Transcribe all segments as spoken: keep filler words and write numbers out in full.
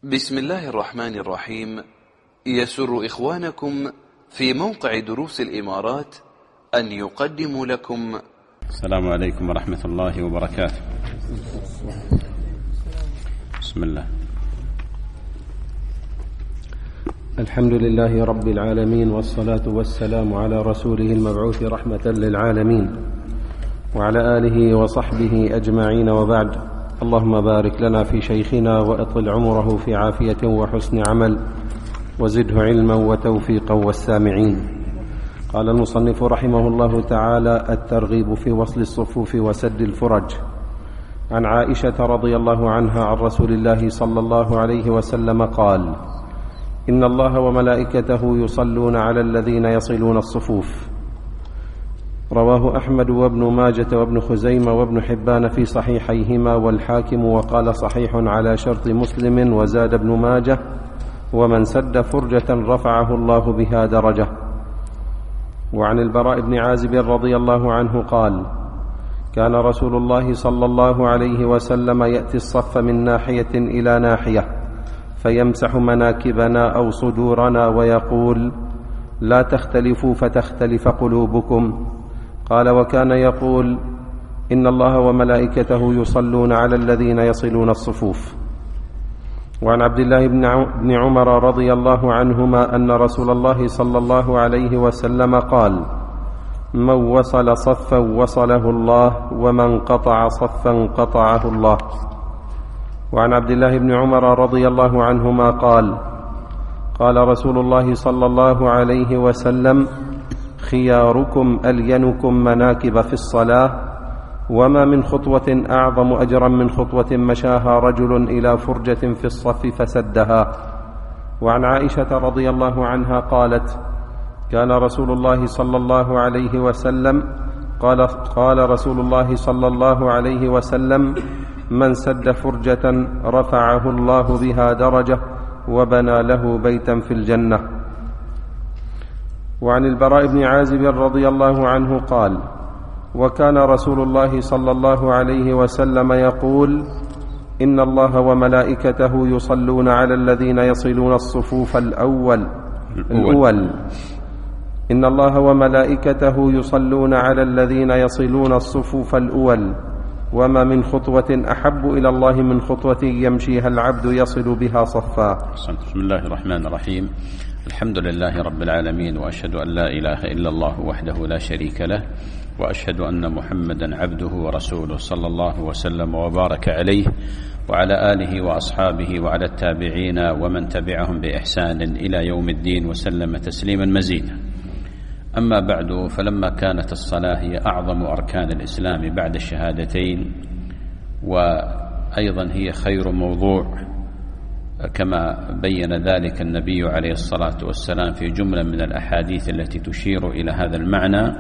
بسم الله الرحمن الرحيم. يسر إخوانكم في موقع دروس الإمارات أن يقدموا لكم. السلام عليكم ورحمة الله وبركاته. بسم الله. الحمد لله رب العالمين، والصلاة والسلام على رسوله المبعوث رحمة للعالمين وعلى آله وصحبه أجمعين، وبعد. اللهم بارك لنا في شيخنا وأطل عمره في عافية وحسن عمل، وزده علما وتوفيقا والسامعين. قال المصنف رحمه الله تعالى: الترغيب في وصل الصفوف وسد الفرج. عن عائشة رضي الله عنها عن رسول الله صلى الله عليه وسلم قال: إن الله وملائكته يصلون على الذين يصلون الصفوف. رواه أحمد وابن ماجة وابن خزيمة وابن حبان في صحيحيهما، والحاكم وقال صحيح على شرط مسلم. وزاد ابن ماجة: ومن سد فرجة رفعه الله بها درجة. وعن البراء بن عازب رضي الله عنه قال: كان رسول الله صلى الله عليه وسلم يأتي الصف من ناحية إلى ناحية فيمسح مناكبنا أو صدورنا ويقول: لا تختلفوا فتختلف قلوبكم. قال: وكان يقول: إن الله وملائكته يصلون على الذين يصلون الصفوف. وعن عبد الله بن عمر رضي الله عنهما أن رسول الله صلى الله عليه وسلم قال: من وصل صفا وصله الله، ومن قطع صفا قطعه الله. وعن عبد الله بن عمر رضي الله عنهما قال: قال رسول الله صلى الله عليه وسلم: خياركم ألينكم مناكب في الصلاة، وما من خطوة أعظم أجرا من خطوة مشاها رجل إلى فرجة في الصف فسدها. وعن عائشة رضي الله عنها قالت: كان رسول الله صلى الله عليه وسلم قال, قال رسول الله صلى الله عليه وسلم: من سد فرجة رفعه الله بها درجة وبنى له بيتا في الجنة. وعن البراء بن عازب رضي الله عنه قال: وكان رسول الله صلى الله عليه وسلم يقول: إن الله وملائكته يصلون على الذين يصلون الصفوف الأول الأول إن الله وملائكته يصلون على الذين يصلون الصفوف الأول، وما من خطوة أحب إلى الله من خطوة يمشيها العبد يصل بها صفا. بسم الله الرحمن الرحيم. الحمد لله رب العالمين، وأشهد أن لا إله إلا الله وحده لا شريك له، وأشهد أن محمدا عبده ورسوله صلى الله وسلم وبارك عليه وعلى آله وأصحابه وعلى التابعين ومن تبعهم بإحسان إلى يوم الدين وسلم تسليما مزيدا. أما بعد، فلما كانت الصلاة هي أعظم أركان الإسلام بعد الشهادتين، وأيضا هي خير موضوع كما بين ذلك النبي عليه الصلاة والسلام في جملة من الأحاديث التي تشير إلى هذا المعنى،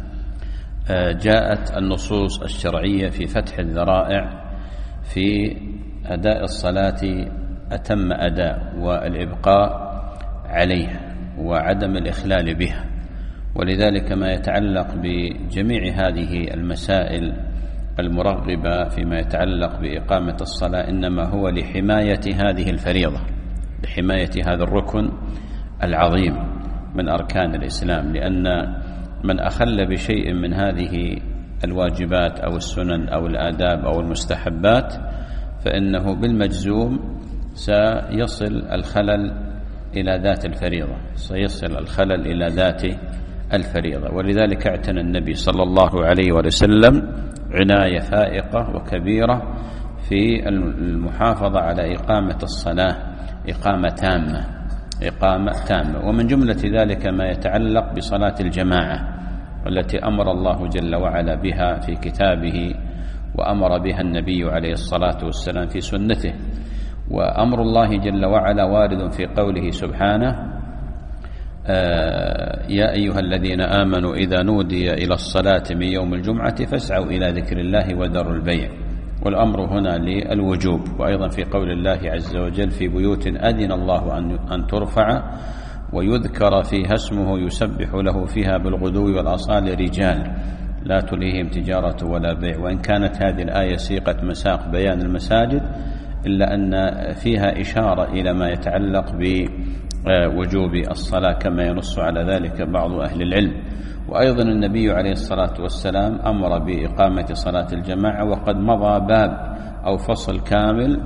جاءت النصوص الشرعية في فتح الذرائع في أداء الصلاة أتم أداء، والإبقاء عليها وعدم الإخلال بها. ولذلك ما يتعلق بجميع هذه المسائل المرغبة فيما يتعلق بإقامة الصلاة إنما هو لحماية هذه الفريضة، لحماية هذا الركن العظيم من أركان الإسلام، لأن من أخل بشيء من هذه الواجبات أو السنن أو الآداب أو المستحبات فإنه بالمجزوم سيصل الخلل إلى ذات الفريضة، سيصل الخلل إلى ذات الفريضة. ولذلك اعتنى النبي صلى الله عليه وسلم عناية فائقة وكبيرة في المحافظة على إقامة الصلاة إقامة تامة إقامة تامة ومن جملة ذلك ما يتعلق بصلاة الجماعة والتي أمر الله جل وعلا بها في كتابه، وأمر بها النبي عليه الصلاة والسلام في سنته. وأمر الله جل وعلا وارد في قوله سبحانه: آه يا أيها الذين آمنوا إذا نودي إلى الصلاة من يوم الجمعة فاسعوا إلى ذكر الله وذروا البيع. والأمر هنا للوجوب. وأيضا في قول الله عز وجل: في بيوت أذن الله أن ترفع ويذكر فيها اسمه يسبح له فيها بالغدو والآصال رجال لا تلهيهم تجارة ولا بيع. وإن كانت هذه الآية سيقة مساق بيان المساجد إلا أن فيها إشارة إلى ما يتعلق بوجوب الصلاة كما ينص على ذلك بعض أهل العلم. وأيضا النبي عليه الصلاة والسلام أمر بإقامة صلاة الجماعة، وقد مضى باب أو فصل كامل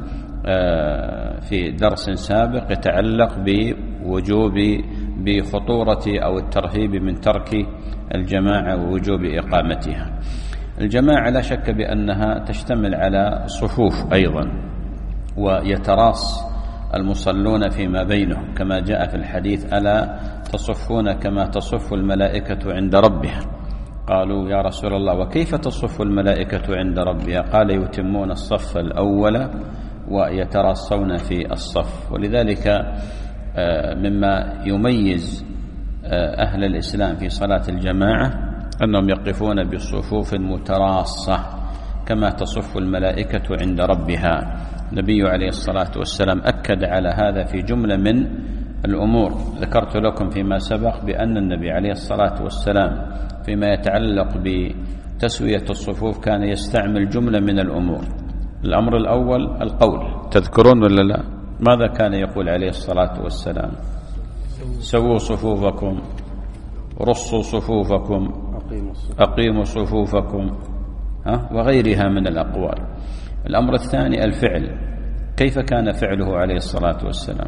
في درس سابق يتعلق بوجوب بخطورة أو الترهيب من ترك الجماعة ووجوب إقامتها. الجماعة لا شك بأنها تشتمل على صفوف أيضا، ويتراص المصلون فيما بينهم كما جاء في الحديث: ألا تصفون كما تصف الملائكة عند ربها؟ قالوا: يا رسول الله وكيف تصف الملائكة عند ربها؟ قال: يتمون الصف الأول ويتراصون في الصف. ولذلك مما يميز أهل الإسلام في صلاة الجماعة أنهم يقفون بالصفوف المتراصة كما تصف الملائكة عند ربها. النبي عليه الصلاة والسلام أكد على هذا في جملة من الأمور. ذكرت لكم فيما سبق بأن النبي عليه الصلاة والسلام فيما يتعلق بتسوية الصفوف كان يستعمل جملة من الأمور. الأمر الأول القول، تذكرون ولا لا؟ ماذا كان يقول عليه الصلاة والسلام؟ سووا صفوفكم، رصوا صفوفكم، أقيموا صفوفكم، ها؟ وغيرها من الأقوال. الأمر الثاني الفعل. كيف كان فعله عليه الصلاة والسلام؟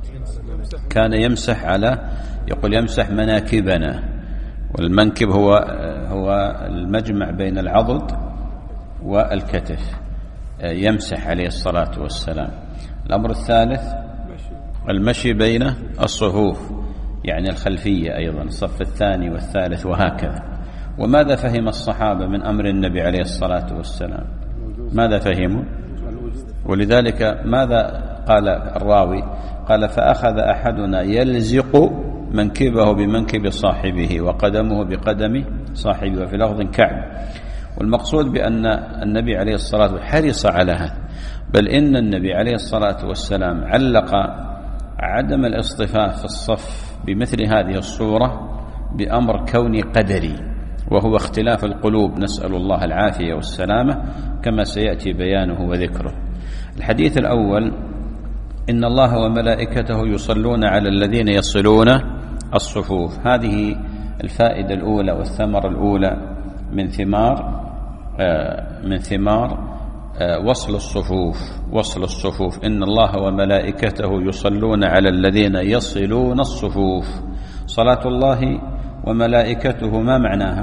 كان يمسح على، يقول يمسح مناكبنا، والمنكب هو هو المجمع بين العضد والكتف، يمسح عليه الصلاة والسلام. الأمر الثالث المشي بين الصفوف، يعني الخلفية أيضا، الصف الثاني والثالث وهكذا. وماذا فهم الصحابة من أمر النبي عليه الصلاة والسلام؟ ماذا فهموا؟ ولذلك ماذا قال الراوي؟ قال: فأخذ أحدنا يلزق منكبه بمنكب صاحبه وقدمه بقدم صاحبه، وفي لفظ كعب. والمقصود بأن النبي عليه الصلاة والسلام حرص على هذا، بل إن النبي عليه الصلاة والسلام علق عدم الاصطفاف في الصف بمثل هذه الصورة بأمر كوني قدري، وهو اختلاف القلوب، نسأل الله العافية والسلامة كما سيأتي بيانه وذكره. الحديث الأول: إن الله وملائكته يصلون على الذين يصلون الصفوف. هذه الفائدة الأولى والثمرة الأولى من ثمار من ثمار وصل الصفوف. وصل الصفوف، إن الله وملائكته يصلون على الذين يصلون الصفوف. صلاة الله وملائكته ما معناها؟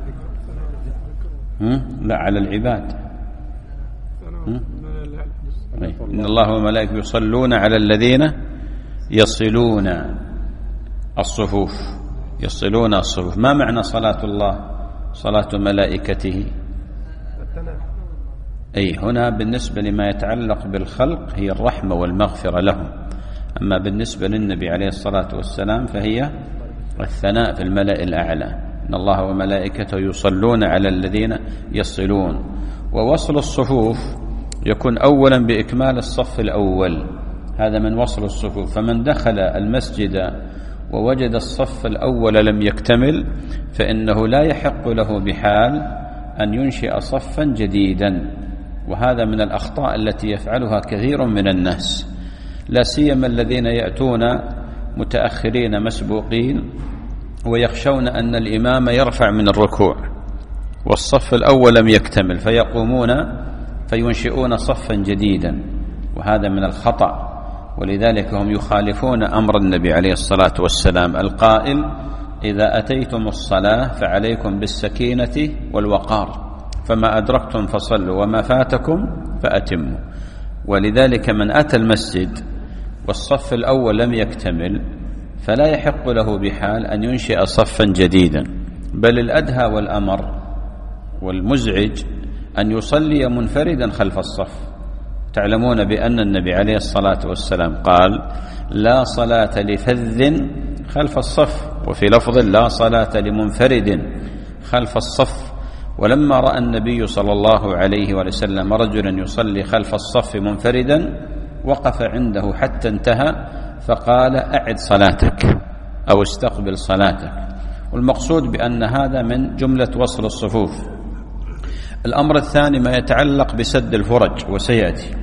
لا، على العباد. إن الله وملائكته يصلون على الذين يصلون الصفوف. يصلون الصفوف. ما معنى صلاة الله؟ صلاة ملائكته. أي هنا بالنسبة لما يتعلق بالخلق هي الرحمة والمغفرة لهم، أما بالنسبة للنبي عليه الصلاة والسلام فهي الثناء في الملأ الأعلى. إن الله وملائكته يصلون على الذين يصلون. ووصل الصفوف يكون أولا بإكمال الصف الأول، هذا من وصل الصفوف. فمن دخل المسجد ووجد الصف الأول لم يكتمل فإنه لا يحق له بحال أن ينشئ صفا جديدا. وهذا من الأخطاء التي يفعلها كثير من الناس، لا سيما الذين يأتون متأخرين مسبوقين ويخشون أن الإمام يرفع من الركوع والصف الأول لم يكتمل، فيقومون فينشئون صفا جديدا، وهذا من الخطأ. ولذلك هم يخالفون أمر النبي عليه الصلاة والسلام القائل: إذا أتيتم الصلاة فعليكم بالسكينة والوقار، فما أدركتم فصلوا وما فاتكم فأتموا. ولذلك من أتى المسجد والصف الأول لم يكتمل فلا يحق له بحال أن ينشئ صفا جديدا، بل الأدهى والأمر والمزعج أن يصلي منفردا خلف الصف. تعلمون بأن النبي عليه الصلاة والسلام قال: لا صلاة لفذ خلف الصف، وفي لفظ: لا صلاة لمنفرد خلف الصف. ولما رأى النبي صلى الله عليه وسلم رجلا يصلي خلف الصف منفردا وقف عنده حتى انتهى فقال: أعد صلاتك أو استقبل صلاتك. والمقصود بأن هذا من جملة وصل الصفوف. الأمر الثاني ما يتعلق بسد الفرج، وسيأتي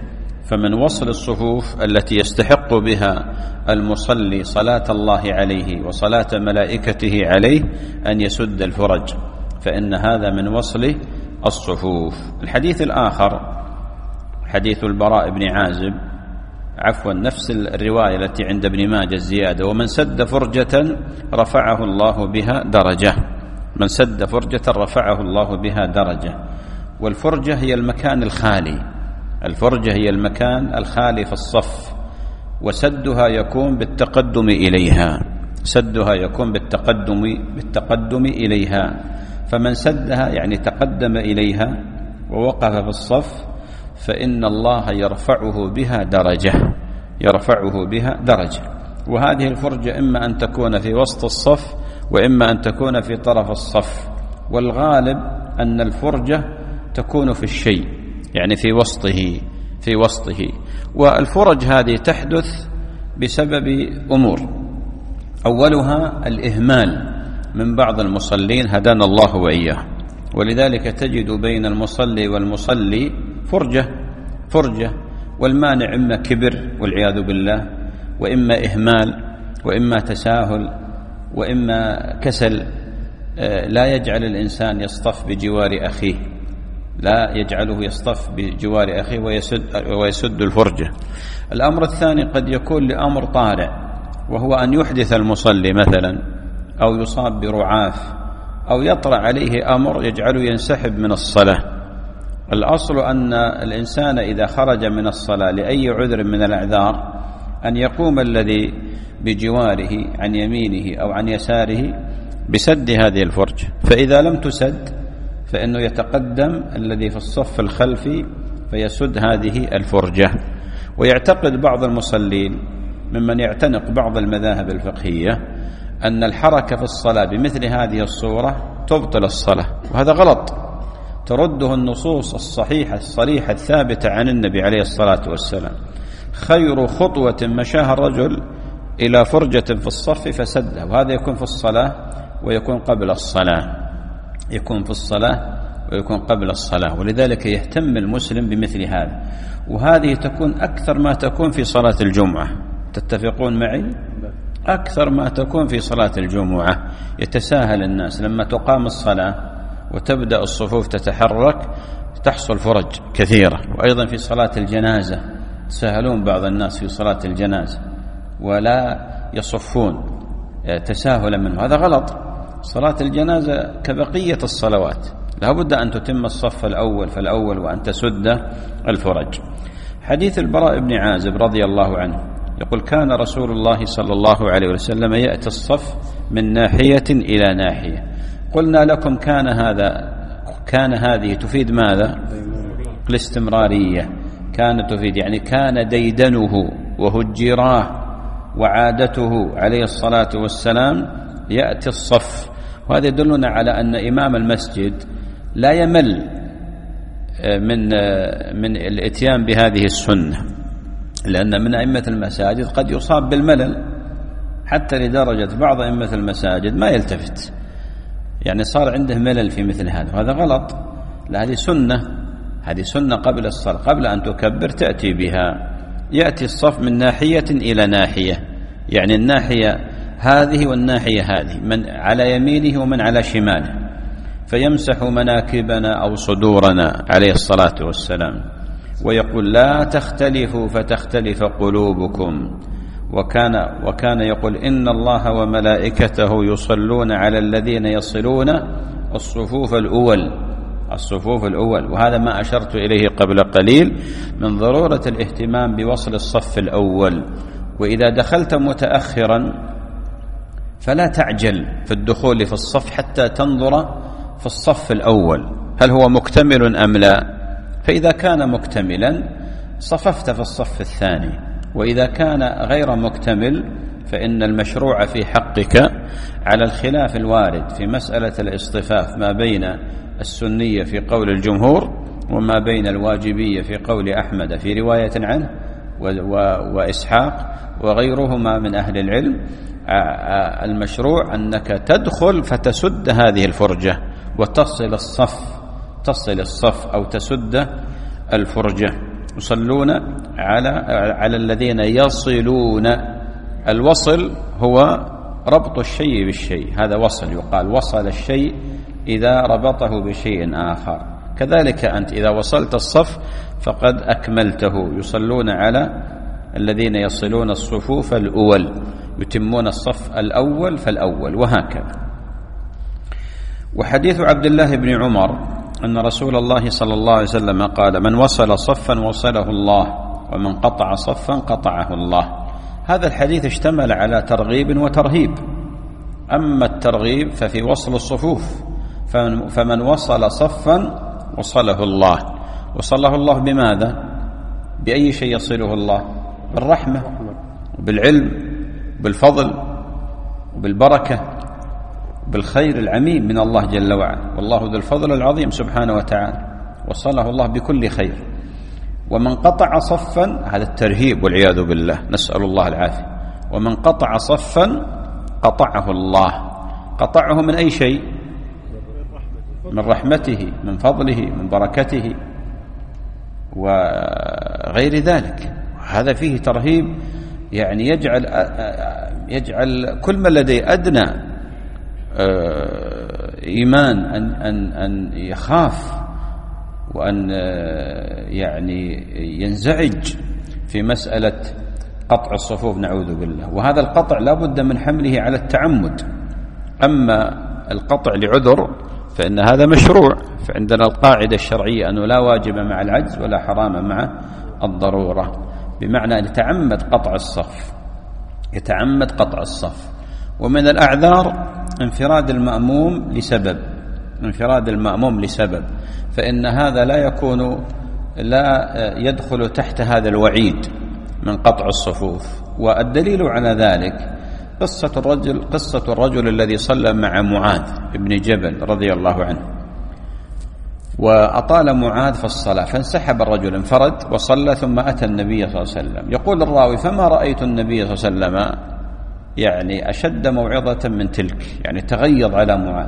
فمن وصل الصفوف التي يستحق بها المصلي صلاة الله عليه وصلاة ملائكته عليه أن يسد الفرج، فإن هذا من وصل الصفوف. الحديث الآخر حديث البراء بن عازب، عفوا نفس الرواية التي عند ابن ماجه الزيادة: ومن سد فرجة رفعه الله بها درجة. من سد فرجة رفعه الله بها درجة. والفرجة هي المكان الخالي، الفرجة هي المكان الخالي في الصف، وسدها يكون بالتقدم إليها، سدها يكون بالتقدم بالتقدم إليها. فمن سدها يعني تقدم إليها ووقف في الصف فإن الله يرفعه بها درجة، يرفعه بها درجة. وهذه الفرجة إما أن تكون في وسط الصف وإما أن تكون في طرف الصف، والغالب أن الفرجة تكون في الشيء، يعني في وسطه في وسطه. والفرج هذه تحدث بسبب أمور، أولها الإهمال من بعض المصلين هدانا الله وإياه، ولذلك تجد بين المصلي والمصلي فرجة فرجة والمانع إما كبر والعياذ بالله، وإما إهمال، وإما تساهل، وإما كسل لا يجعل الإنسان يصطف بجوار أخيه، لا يجعله يصطف بجوار أخيه ويسد, ويسد الفرجة. الأمر الثاني قد يكون لأمر طارئ، وهو أن يحدث المصلي مثلا، أو يصاب برعاف، أو يطرأ عليه أمر يجعله ينسحب من الصلاة. الأصل أن الإنسان إذا خرج من الصلاة لأي عذر من الأعذار أن يقوم الذي بجواره عن يمينه أو عن يساره بسد هذه الفرجة، فإذا لم تسد فإنه يتقدم الذي في الصف الخلفي فيسد هذه الفرجة. ويعتقد بعض المصلين ممن يعتنق بعض المذاهب الفقهية أن الحركة في الصلاة بمثل هذه الصورة تبطل الصلاة، وهذا غلط، ترده النصوص الصحيحة الصريحة الثابتة عن النبي عليه الصلاة والسلام: خير خطوة مشاها الرجل إلى فرجة في الصف فسدها. وهذا يكون في الصلاة ويكون قبل الصلاة، يكون في الصلاة ويكون قبل الصلاة. ولذلك يهتم المسلم بمثل هذا، وهذه تكون أكثر ما تكون في صلاة الجمعة. تتفقون معي؟ أكثر ما تكون في صلاة الجمعة. يتساهل الناس لما تقام الصلاة وتبدأ الصفوف تتحرك تحصل فرج كثيرة. وأيضا في صلاة الجنازة تساهلون بعض الناس في صلاة الجنازة ولا يصفون تساهلا منه، هذا غلط. صلاة الجنازة كبقية الصلوات، لا بد أن تتم الصف الأول فالأول وأن تسد الفرج. حديث البراء بن عازب رضي الله عنه يقول: كان رسول الله صلى الله عليه وسلم يأتي الصف من ناحية إلى ناحية. قلنا لكم كان هذا كان هذه تفيد ماذا؟ الاستمرارية. كان تفيد يعني كان ديدنه وهجراه وعادته عليه الصلاة والسلام يأتي الصف. وهذا يدلنا على أن إمام المسجد لا يمل من من الاتيان بهذه السنة، لأن من أئمة المساجد قد يصاب بالملل حتى لدرجة بعض أئمة المساجد ما يلتفت، يعني صار عنده ملل في مثل هذا، وهذا غلط. لا، هذه سنة، هذه سنة قبل الصلاة، قبل أن تكبر تأتي بها. يأتي الصف من ناحية إلى ناحية، يعني الناحية هذه والناحية هذه، من على يمينه ومن على شماله، فيمسح مناكبنا أو صدورنا عليه الصلاة والسلام، ويقول: لا تختلفوا فتختلف قلوبكم. وكان وكان يقول: إن الله وملائكته يصلون على الذين يصلون الصفوف الأول الصفوف الأول. وهذا ما أشرت إليه قبل قليل من ضرورة الاهتمام بوصل الصف الأول. وإذا دخلت متأخرا فلا تعجل في الدخول في الصف حتى تنظر في الصف الأول هل هو مكتمل أم لا. فإذا كان مكتملا صففت في الصف الثاني، وإذا كان غير مكتمل فإن المشروع في حقك على الخلاف الوارد في مسألة الاصطفاف ما بين السنية في قول الجمهور وما بين الواجبية في قول أحمد في رواية عنه وإسحاق وغيرهما من أهل العلم. المشروع أنك تدخل فتسد هذه الفرجة وتصل الصف تصل الصف أو تسد الفرجة. يصلون على على الذين يصلون. الوصل هو ربط الشيء بالشيء، هذا وصل، يقال وصل الشيء إذا ربطه بشيء آخر. كذلك أنت إذا وصلت الصف فقد أكملته. يصلون على الذين يصلون الصفوف الأول، يتمون الصف الأول فالأول، وهكذا. وحديث عبد الله بن عمر أن رسول الله صلى الله عليه وسلم قال: من وصل صفا وصله الله، ومن قطع صفا قطعه الله. هذا الحديث اشتمل على ترغيب وترهيب. أما الترغيب ففي وصل الصفوف، فمن وصل صفا وصله الله. وصله الله بماذا؟ بأي شيء يصله الله؟ بالرحمة، بالعلم، بالفضل، بالبركة، بالخير العميم من الله جل وعلا، والله ذو الفضل العظيم سبحانه وتعالى. وصله الله بكل خير. ومن قطع صفا، هذا الترهيب والعياذ بالله، نسأل الله العافية. ومن قطع صفا قطعه الله. قطعه من أي شيء؟ من رحمته، من فضله، من بركته وغير ذلك. هذا فيه ترهيب، يعني يجعل يجعل كل من لديه أدنى إيمان أن أن أن يخاف وأن يعني ينزعج في مسألة قطع الصفوف، نعوذ بالله. وهذا القطع لا بد من حمله على التعمد. أما القطع لعذر فإن هذا مشروع. فعندنا القاعدة الشرعية أنه لا واجب مع العجز ولا حرام مع الضرورة، بمعنى أن يتعمد قطع الصف، يتعمد قطع الصف. ومن الأعذار انفراد المأموم لسبب، انفراد المأموم لسبب، فإن هذا لا يكون لا يدخل تحت هذا الوعيد من قطع الصفوف. والدليل على ذلك قصة الرجل قصة الرجل الذي صلى مع معاذ بن جبل رضي الله عنه، وأطال معاذ في الصلاة، فانسحب الرجل، انفرد وصلى، ثم أتى النبي صلى الله عليه وسلم. يقول الراوي: فما رأيت النبي صلى الله عليه وسلم يعني أشد موعظة من تلك، يعني تغيظ على معاذ،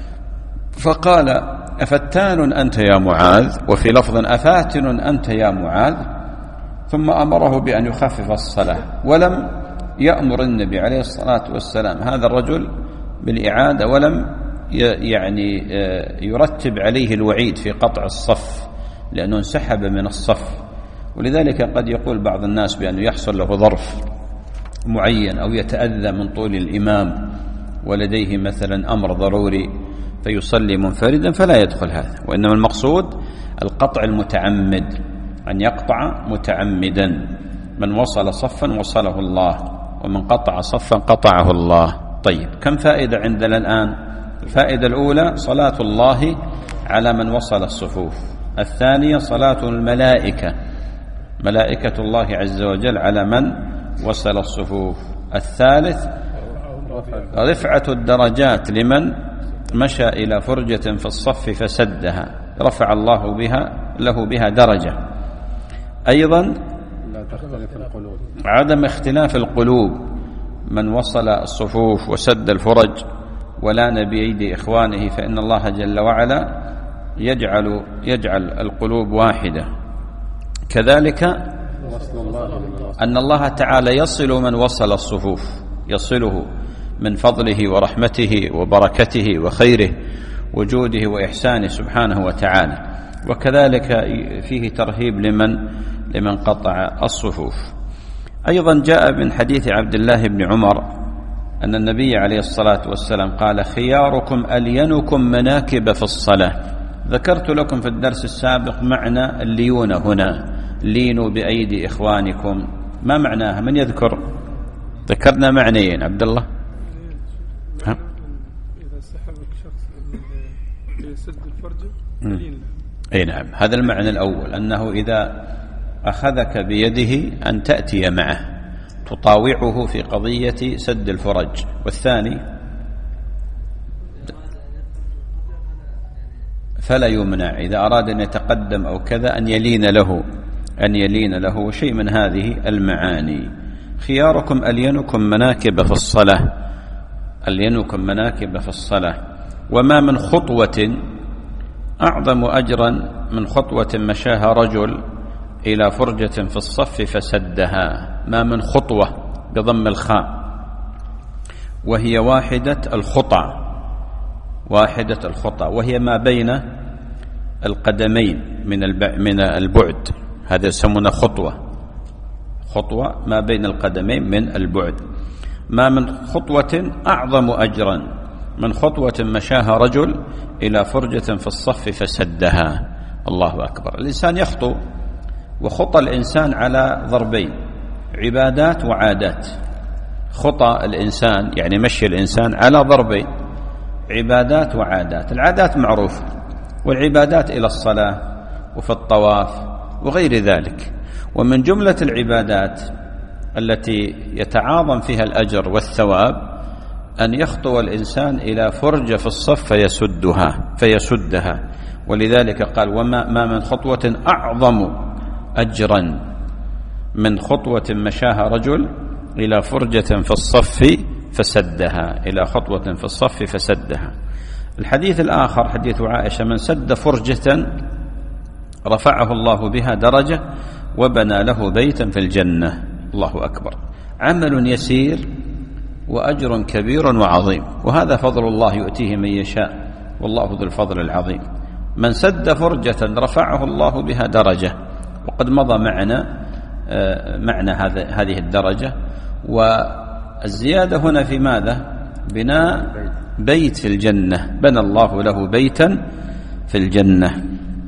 فقال: أفتان أنت يا معاذ، وفي لفظ: أفاتن أنت يا معاذ. ثم أمره بأن يخفف الصلاة، ولم يأمر النبي عليه الصلاة والسلام هذا الرجل بالإعادة، ولم يعني يرتب عليه الوعيد في قطع الصف، لأنه انسحب من الصف. ولذلك قد يقول بعض الناس بأنه يحصل له ظرف معين أو يتأذى من طول الإمام ولديه مثلا أمر ضروري فيصلي منفردا، فلا يدخل هذا. وإنما المقصود القطع المتعمد، أن يقطع متعمدا. من وصل صفا وصله الله، ومن قطع صفا قطعه الله. طيب، كم فائدة عندنا الآن؟ الفائدة الأولى صلاة الله على من وصل الصفوف. الثانية صلاة الملائكة، ملائكة الله عز وجل على من وصل الصفوف. الثالث رفعة الدرجات لمن مشى إلى فرجة في الصف فسدها، رفع الله بها له بها درجة. أيضا لا تختلف القلوب، عدم اختلاف القلوب، من وصل الصفوف وسد الفرج ولان بأيدي إخوانه فإن الله جل وعلا يجعل يجعل القلوب واحدة. كذلك أن الله تعالى يصل من وصل الصفوف، يصله من فضله ورحمته وبركته وخيره وجوده وإحسانه سبحانه وتعالى. وكذلك فيه ترهيب لمن لمن قطع الصفوف. أيضا جاء من حديث عبد الله بن عمر أن النبي عليه الصلاة والسلام قال: خياركم ألينكم مناكب في الصلاة. ذكرت لكم في الدرس السابق معنى الليون هنا، لينوا بأيدي إخوانكم، ما معناها؟ من يذكر؟ ذكرنا معنيين. عبد الله، ها؟ إذا سحبك شخص يسد الفرج لين. أي نعم، هذا المعنى الأول، أنه إذا أخذك بيده أن تأتي معه تطاوعه في قضية سد الفرج. والثاني فلا يمنع إذا أراد أن يتقدم أو كذا أن يلين له أن يلين له شيء من هذه المعاني. خياركم ألينكم مناكب في الصلاة، ألينكم مناكب في الصلاة. وما من خطوة أعظم أجرا من خطوة مشاها رجل إلى فرجة في الصف فسدها. ما من خطوة بضم الخاء، وهي واحدة الخطى، واحدة الخطى، وهي ما بين القدمين من من البعد، هذا يسمونه خطوة، خطوة ما بين القدمين من البعد. ما من خطوة أعظم أجرا من خطوة مشاها رجل إلى فرجة في الصف فسدها. الله أكبر. الإنسان يخطو، وخطى الإنسان على ضربين، عبادات وعادات. خطى الإنسان يعني مشي الإنسان على ضربين، عبادات وعادات. العادات معروفة، والعبادات إلى الصلاة وفي الطواف وغير ذلك. ومن جملة العبادات التي يتعاظم فيها الأجر والثواب أن يخطو الإنسان إلى فرجة في الصف فيسدها فيسدها ولذلك قال: وما ما من خطوة أعظم أجرا من خطوة مشاها رجل إلى فرجة في الصف فسدها، إلى خطوة في الصف فسدها. الحديث الآخر حديث عائشة: من سد فرجة رفعه الله بها درجة وبنى له بيتا في الجنة. الله أكبر. عمل يسير وأجر كبير وعظيم، وهذا فضل الله يؤتيه من يشاء، والله ذو الفضل العظيم. من سد فرجة رفعه الله بها درجة، وقد مضى معنا معنى هذه الدرجة. والزيادة هنا في ماذا؟ بناء بيت في الجنة، بنى الله له بيتا في الجنة.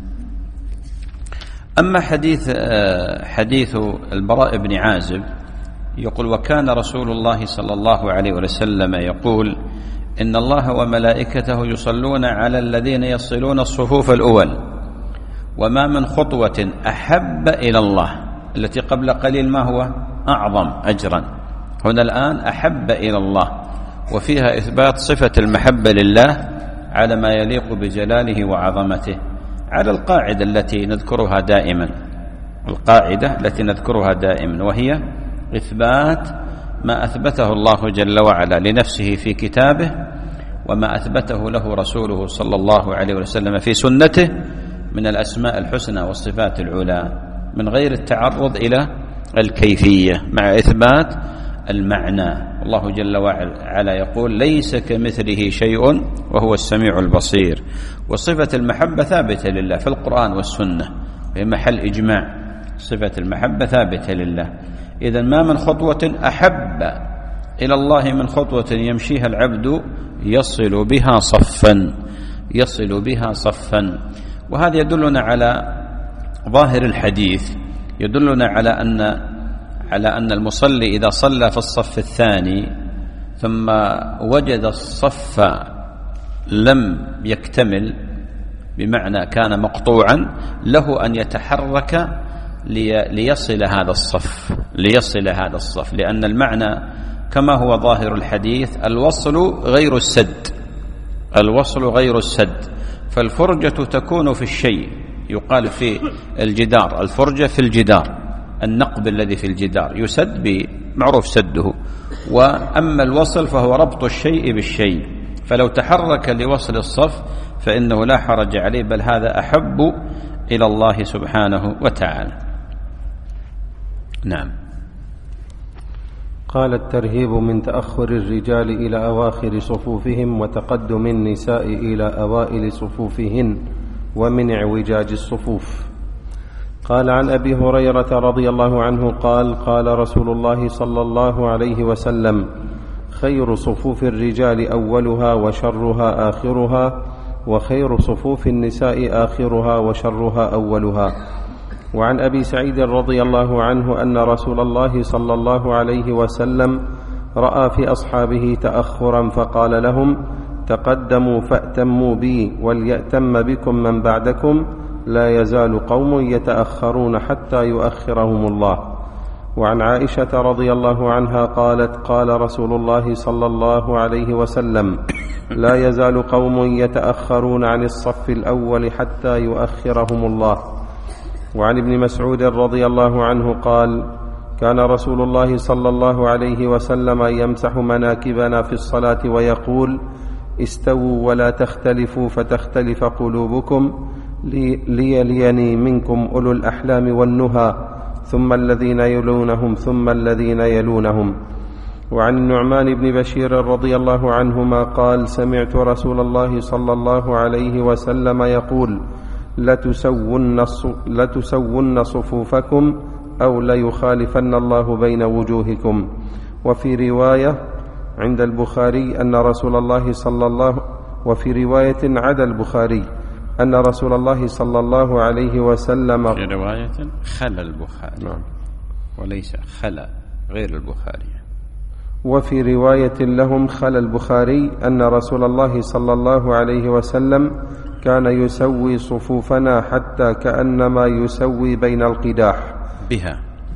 أما حديث حديث البراء بن عازب يقول: وكان رسول الله صلى الله عليه وسلم يقول: إن الله وملائكته يصلون على الذين يصلون الصفوف الأول، وما من خطوة أحب إلى الله. التي قبل قليل ما هو أعظم أجرا، هنا الآن أحب إلى الله، وفيها إثبات صفة المحبة لله على ما يليق بجلاله وعظمته، على القاعدة التي نذكرها دائما، القاعدة التي نذكرها دائما، وهي إثبات ما أثبته الله جل وعلا لنفسه في كتابه، وما أثبته له رسوله صلى الله عليه وسلم في سنته من الأسماء الحسنى والصفات العلى، من غير التعرض إلى الكيفية، مع إثبات المعنى. الله جل وعلا يقول: ليس كمثله شيء وهو السميع البصير. وصفة المحبة ثابتة لله في القرآن والسنة، في محل إجماع، صفة المحبة ثابتة لله. إذن ما من خطوة أحب إلى الله من خطوة يمشيها العبد يصل بها صفا، يصل بها صفا. وهذا يدلنا على ظاهر الحديث، يدلنا على أن على أن المصلي إذا صلى في الصف الثاني ثم وجد الصف لم يكتمل، بمعنى كان مقطوعا، له أن يتحرك ليصل هذا الصف، ليصل هذا الصف، لأن المعنى كما هو ظاهر الحديث: الوصل غير السد، الوصل غير السد. فالفرجة تكون في الشيء، يقال في الجدار، الفرجة في الجدار، النقب الذي في الجدار يسد بمعروف سده. وأما الوصل فهو ربط الشيء بالشيء، فلو تحرك لوصل الصف فإنه لا حرج عليه، بل هذا أحب إلى الله سبحانه وتعالى. نعم. قال: الترهيب من تأخر الرجال إلى أواخر صفوفهم، وتقدم النساء إلى أوائل صفوفهن، ومن اعوجاج الصفوف. قال: عن أبي هريرة رضي الله عنه قال: قال رسول الله صلى الله عليه وسلم: خير صفوف الرجال أولها وشرها آخرها، وخير صفوف النساء آخرها وشرها أولها. وعن أبي سعيد رضي الله عنه أن رسول الله صلى الله عليه وسلم رأى في أصحابه تأخرا فقال لهم: تقدموا فأتموا بي، وليأتم بكم من بعدكم، لا يزال قوم يتأخرون حتى يؤخرهم الله. وعن عائشة رضي الله عنها قالت: قال رسول الله صلى الله عليه وسلم: لا يزال قوم يتأخرون عن الصف الأول حتى يؤخرهم الله. وعن ابن مسعود رضي الله عنه قال: كان رسول الله صلى الله عليه وسلم يمسح مناكبنا في الصلاة ويقول: استووا ولا تختلفوا فتختلف قلوبكم، لي ليليني منكم أولو الأحلام والنهى ثم الذين يلونهم ثم الذين يلونهم. وعن النعمان بن بشير رضي الله عنهما قال: سمعت رسول الله صلى الله عليه وسلم يقول: لتسون, لتسون صفوفكم أو ليخالفن الله بين وجوهكم. وفي رواية عند البخاري أن رسول الله صلى الله وفي رواية عدا البخاري أن رسول الله صلى الله عليه وسلم في رواية خلا البخاري نعم. وليس خلا غير البخاري. وفي رواية لهم خلا البخاري أن رسول الله صلى الله عليه وسلم كان يسوي صفوفنا حتى كأنما يسوي بين القداح بها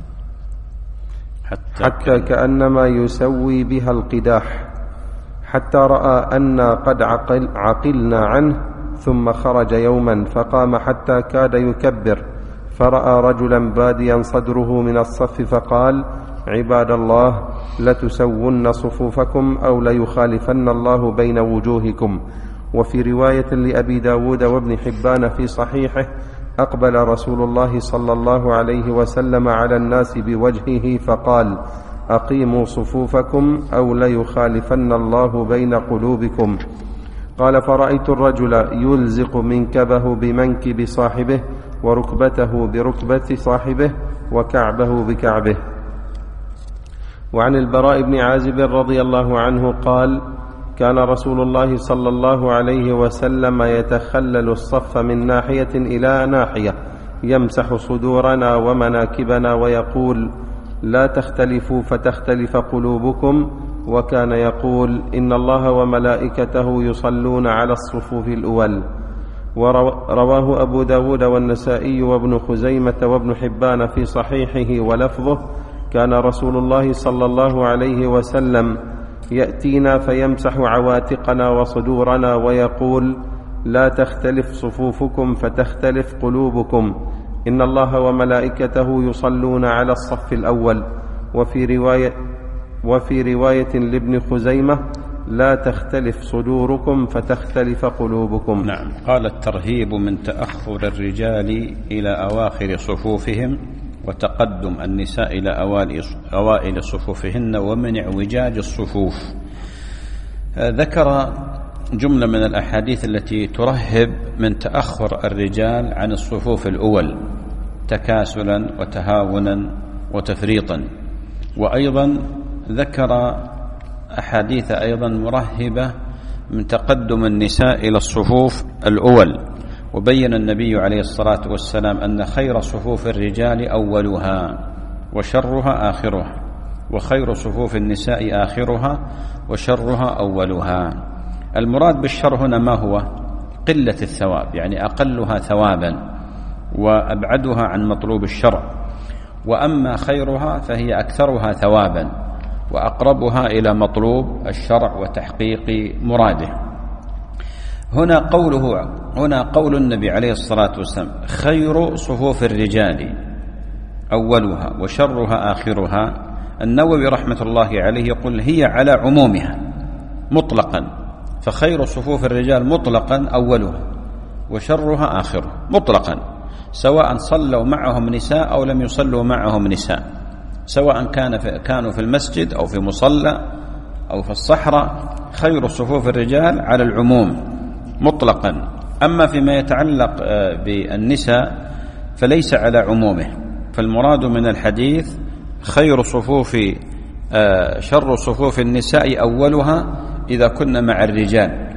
حتى, حتى كأنما يسوي بها القداح، حتى رأى أنا قد عقل عقلنا عنه، ثم خرج يوما فقام حتى كاد يكبر، فرأى رجلا باديا صدره من الصف فقال: عباد الله، لتسون صفوفكم أو ليخالفن الله بين وجوهكم. وفي رواية لأبي داود وابن حبان في صحيحه: أقبل رسول الله صلى الله عليه وسلم على الناس بوجهه فقال: أقيموا صفوفكم أو ليخالفن الله بين قلوبكم. قال: فرأيت الرجل يلزق منكبه بمنكب صاحبه وركبته بركبة صاحبه وكعبه بكعبه. وعن البراء بن عازب رضي الله عنه قال: كان رسول الله صلى الله عليه وسلم يتخلل الصف من ناحية إلى ناحية، يمسح صدورنا ومناكبنا ويقول: لا تختلفوا فتختلف قلوبكم. وكان يقول: إن الله وملائكته يصلون على الصفوف الأول. ورواه أبو داود والنسائي وابن خزيمة وابن حبان في صحيحه ولفظه: كان رسول الله صلى الله عليه وسلم يأتينا فيمسح عواتقنا وصدورنا ويقول: لا تختلف صفوفكم فتختلف قلوبكم، إن الله وملائكته يصلون على الصف الأول. وفي رواية, وفي رواية لابن خزيمة: لا تختلف صدوركم فتختلف قلوبكم. نعم. قال: الترهيب من تأخر الرجال إلى أواخر صفوفهم، وتقدم النساء إلى أوائل صفوفهن، ومن اعوجاج الصفوف. ذكر جملة من الأحاديث التي ترهب من تأخر الرجال عن الصفوف الأول تكاسلا وتهاونا وتفريطا، وأيضا ذكر أحاديث أيضا مرهبة من تقدم النساء إلى الصفوف الأول. وبين النبي عليه الصلاة والسلام أن خير صفوف الرجال أولها وشرها آخرها، وخير صفوف النساء آخرها وشرها أولها. المراد بالشر هنا ما هو؟ قلة الثواب، يعني أقلها ثوابا وأبعدها عن مطلوب الشرع. وأما خيرها فهي أكثرها ثوابا وأقربها إلى مطلوب الشرع وتحقيق مراده. هنا قوله هنا قول النبي عليه الصلاة والسلام: خير صفوف الرجال أولها وشرها آخرها. النووي رحمة الله عليه يقول: هي على عمومها مطلقا، فخير صفوف الرجال مطلقا أولها وشرها آخرها مطلقا، سواء صلوا معهم نساء أو لم يصلوا معهم نساء، سواء كان في كانوا في المسجد أو في مصلى أو في الصحراء، خير صفوف الرجال على العموم مطلقا. أما فيما يتعلق بالنساء فليس على عمومه، فالمراد من الحديث خير صفوف شر صفوف النساء أولها إذا كنا مع الرجال،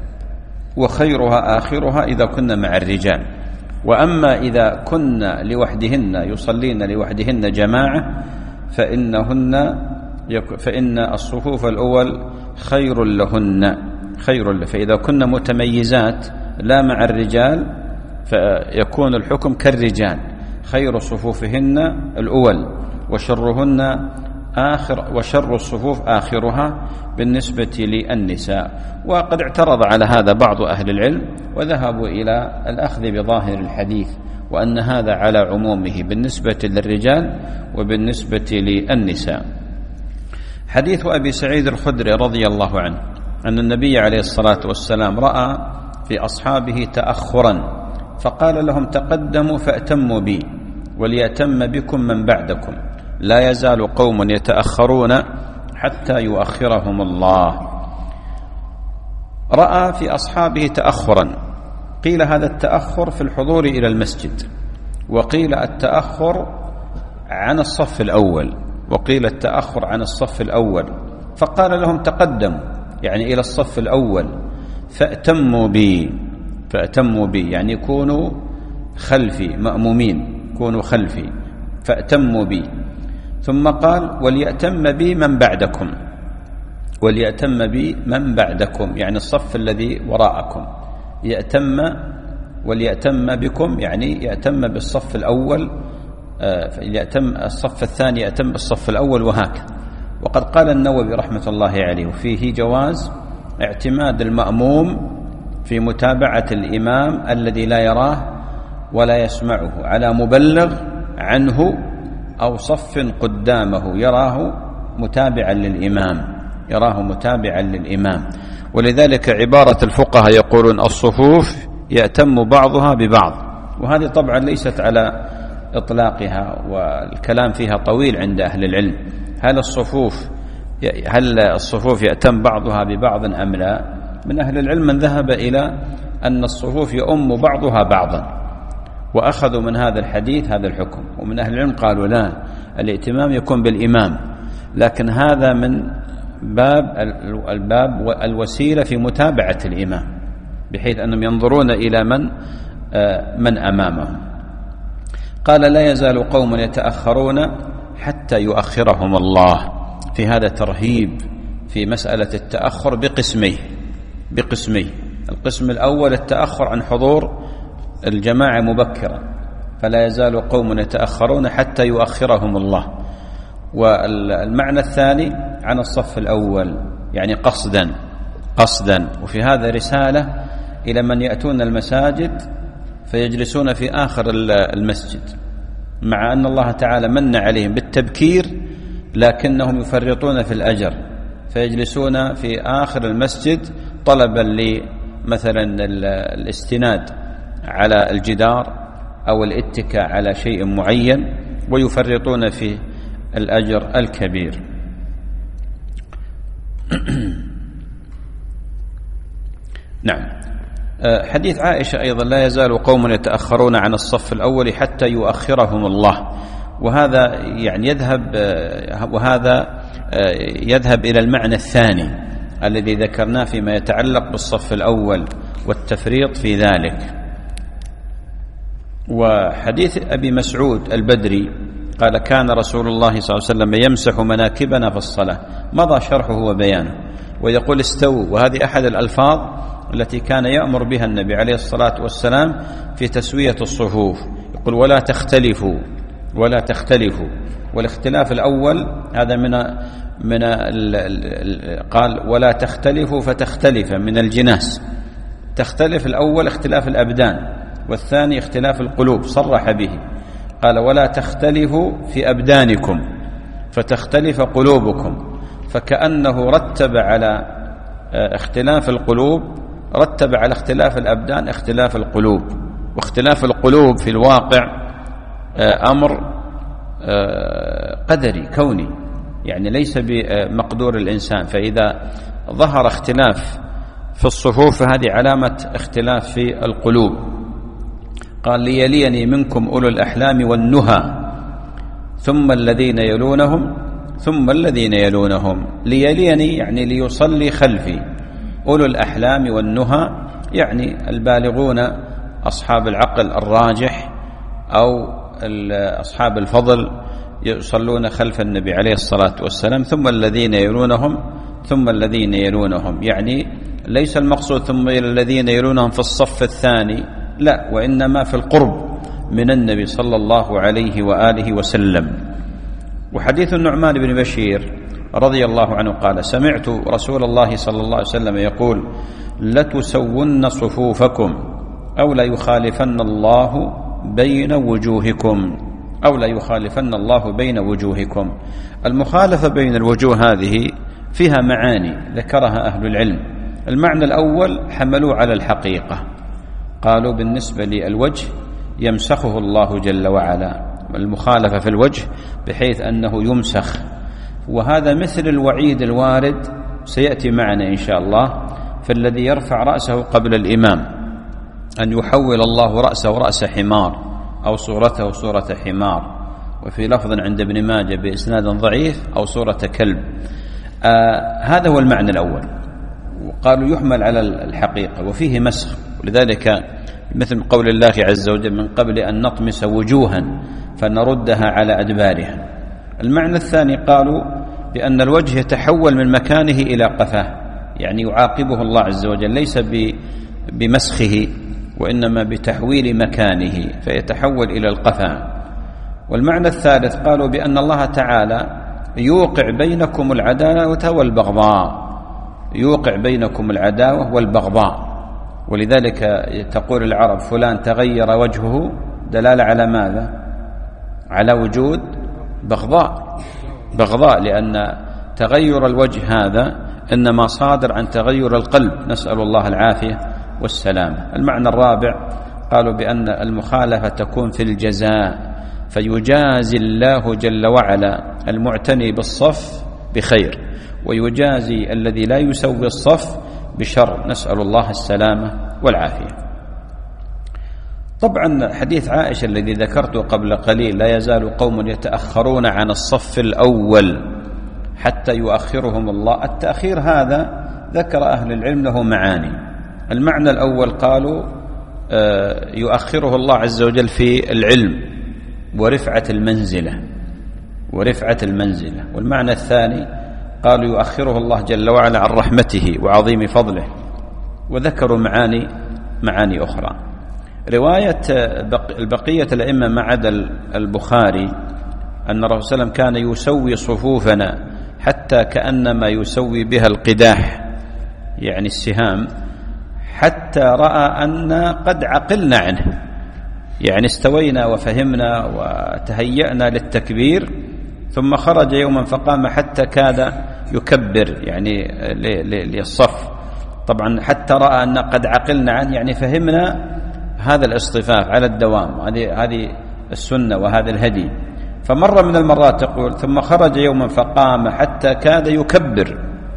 وخيرها آخرها إذا كنا مع الرجال. وأما إذا كنا لوحدهن يصلين لوحدهن جماعة فإنهن فإن الصفوف الأول خير لهن خير له. فإذا كنا متميزات لا مع الرجال فيكون الحكم كالرجال، خير صفوفهن الأول وشرهن آخر، وشر الصفوف آخرها بالنسبة للنساء. وقد اعترض على هذا بعض أهل العلم وذهبوا إلى الأخذ بظاهر الحديث، وأن هذا على عمومه بالنسبة للرجال وبالنسبة للنساء. حديث أبي سعيد الخدري رضي الله عنه أن النبي عليه الصلاة والسلام رأى في أصحابه تأخرا فقال لهم تقدموا فأتموا بي وليأتم بكم من بعدكم، لا يزال قوم يتأخرون حتى يؤخرهم الله. رأى في أصحابه تأخرا، قيل هذا التأخر في الحضور إلى المسجد، وقيل التأخر عن الصف الأول، وقيل التأخر عن الصف الأول، فقال لهم تقدموا يعني إلى الصف الأول فأتموا بي، فأتموا بي يعني كونوا خلفي مأمومين، كونوا خلفي فأتموا بي. ثم قال وليأتم بي من بعدكم، وليأتم بي من بعدكم يعني الصف الذي وراءكم، يأتم وليأتم بكم يعني يأتم بالصف الأول، يأتم الصف الثاني يأتم بالصف الأول وهكذا. وقد قال النووي رحمة الله عليه فيه جواز اعتماد المأموم في متابعة الإمام الذي لا يراه ولا يسمعه على مبلغ عنه أو صف قدامه يراه متابعا للإمام، يراه متابعا للإمام. ولذلك عبارة الفقهاء يقولون الصفوف يأتم بعضها ببعض، وهذه طبعا ليست على إطلاقها، والكلام فيها طويل عند أهل العلم. هل الصفوف هل الصفوف يأتم بعضها ببعض أم لا؟ من أهل العلم من ذهب إلى أن الصفوف يؤم بعضها بعضا، وأخذوا من هذا الحديث هذا الحكم. ومن أهل العلم قالوا لا، الائتمام يكون بالإمام، لكن هذا من باب الباب والوسيلة في متابعة الإمام، بحيث أنهم ينظرون إلى من من أمامهم. قال لا يزال قوم يتأخرون حتى يؤخرهم الله. في هذا ترهيب في مسألة التأخر بقسميه بقسميه القسم الأول التأخر عن حضور الجماعة مبكرا، فلا يزال قوم يتأخرون حتى يؤخرهم الله. والمعنى الثاني عن الصف الأول يعني قصدا قصدا. وفي هذا رسالة إلى من يأتون المساجد فيجلسون في آخر المسجد، مع أن الله تعالى من عليهم بالتبكير لكنهم يفرطون في الأجر، فيجلسون في آخر المسجد طلبا لمثلا الاستناد على الجدار أو الاتكاء على شيء معين، ويفرطون في الأجر الكبير. نعم. حديث عائشة أيضا لا يزال قوم يتأخرون عن الصف الأول حتى يؤخرهم الله، وهذا يعني يذهب وهذا يذهب إلى المعنى الثاني الذي ذكرناه فيما يتعلق بالصف الأول والتفريط في ذلك. وحديث أبي مسعود البدري قال كان رسول الله صلى الله عليه وسلم يمسح مناكبنا في الصلاة، مضى شرحه وبيانه، ويقول استووا، وهذه أحد الألفاظ التي كان يأمر بها النبي عليه الصلاة والسلام في تسوية الصفوف، يقول ولا تختلفوا ولا تختلفوا. والاختلاف الأول هذا من من قال ولا تختلفوا فتختلف من الجناس، تختلف الأول اختلاف الأبدان، والثاني اختلاف القلوب صرح به، قال ولا تختلفوا في أبدانكم فتختلف قلوبكم، فكأنه رتب على اختلاف القلوب رتب على اختلاف الأبدان اختلاف القلوب. واختلاف القلوب في الواقع أمر قدري كوني، يعني ليس بمقدور الإنسان، فإذا ظهر اختلاف في الصفوف فهذه علامة اختلاف في القلوب. قال ليليني منكم أولو الأحلام والنهى ثم الذين يلونهم ثم الذين يلونهم. ليليني يعني ليصلي خلفي، أولو الأحلام والنهى يعني البالغون أصحاب العقل الراجح أو أصحاب الفضل يصلون خلف النبي عليه الصلاة والسلام، ثم الذين يلونهم ثم الذين يلونهم، يعني ليس المقصود ثم الذين يلونهم في الصف الثاني، لا، وإنما في القرب من النبي صلى الله عليه وآله وسلم. وحديث النعمان بن بشير رضي الله عنه قال سمعت رسول الله صلى الله عليه وسلم يقول لتسون صفوفكم أو لا يخالفن الله بين وجوهكم أو لا يخالفن الله بين وجوهكم. المخالفة بين الوجوه هذه فيها معاني ذكرها أهل العلم. المعنى الأول حملوا على الحقيقة، قالوا بالنسبة للوجه يمسخه الله جل وعلا، المخالفة في الوجه بحيث أنه يمسخ، وهذا مثل الوعيد الوارد سيأتي معنا إن شاء الله في الذي يرفع رأسه قبل الإمام، أن يحول الله رأسه رأس حمار أو صورته صورة حمار، وفي لفظ عند ابن ماجه بإسناد ضعيف أو صورة كلب. آه هذا هو المعنى الأول، وقالوا يحمل على الحقيقة وفيه مسخ، ولذلك مثل قول الله عز وجل من قبل أن نطمس وجوها فنردها على أدبارها. المعنى الثاني قالوا بأن الوجه يتحول من مكانه إلى قفاه، يعني يعاقبه الله عز وجل ليس بمسخه وإنما بتحويل مكانه فيتحول إلى القفا. والمعنى الثالث قالوا بأن الله تعالى يوقع بينكم العداوة والبغضاء، يوقع بينكم العداوة والبغضاء، ولذلك تقول العرب فلان تغير وجهه دلالة على ماذا؟ على وجود بغضاء، بغضاء، لأن تغير الوجه هذا إنما صادر عن تغير القلب، نسأل الله العافية والسلامة. المعنى الرابع قالوا بأن المخالفة تكون في الجزاء، فيجازي الله جل وعلا المعتني بالصف بخير، ويجازي الذي لا يسوي الصف بشر، نسأل الله السلامة والعافية. طبعا حديث عائشة الذي ذكرته قبل قليل لا يزال قوم يتأخرون عن الصف الأول حتى يؤخرهم الله، التأخير هذا ذكر أهل العلم له معاني. المعنى الأول قالوا يؤخره الله عز وجل في العلم ورفعة المنزلة، ورفعة المنزلة. والمعنى الثاني قالوا يؤخره الله جل وعلا عن رحمته وعظيم فضله، وذكروا معاني معاني أخرى. رواية البقية الأئمة ما عدا البخاري أن الرسول صلى الله عليه وسلم كان يسوي صفوفنا حتى كأنما يسوي بها القداح، يعني السهام، حتى رأى أن قد عقلنا عنه، يعني استوينا وفهمنا وتهيأنا للتكبير، ثم خرج يوما فقام حتى كاد يكبر يعني للصف. طبعا حتى رأى أن قد عقلنا عنه، يعني فهمنا هذا الاصطفاف على الدوام، هذه هذه السنة وهذا الهدي. فمر من المرات يقول ثم خرج يوما فقام حتى كاد يكبر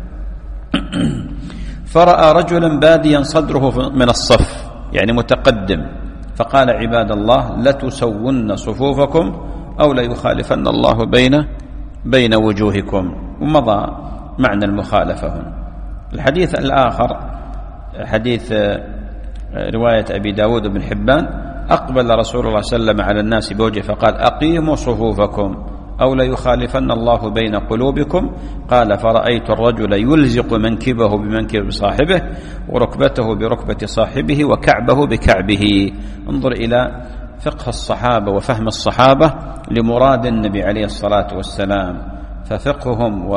فرأى رجلا باديا صدره من الصف، يعني متقدم، فقال عباد الله لتسون صفوفكم أو ليخالفن الله بين بين وجوهكم. ومضى معنى المخالفة هنا. الحديث الآخر حديث رواية أبي داود بن حبان أقبل رسول الله صلى الله عليه وسلم على الناس بوجهه فقال أقيموا صفوفكم أو ليخالفن الله بين قلوبكم. قال فرأيت الرجل يلزق منكبه بمنكب صاحبه وركبته بركبة صاحبه وكعبه بكعبه. انظر إلى فقه الصحابة وفهم الصحابة لمراد النبي عليه الصلاة والسلام، ففقههم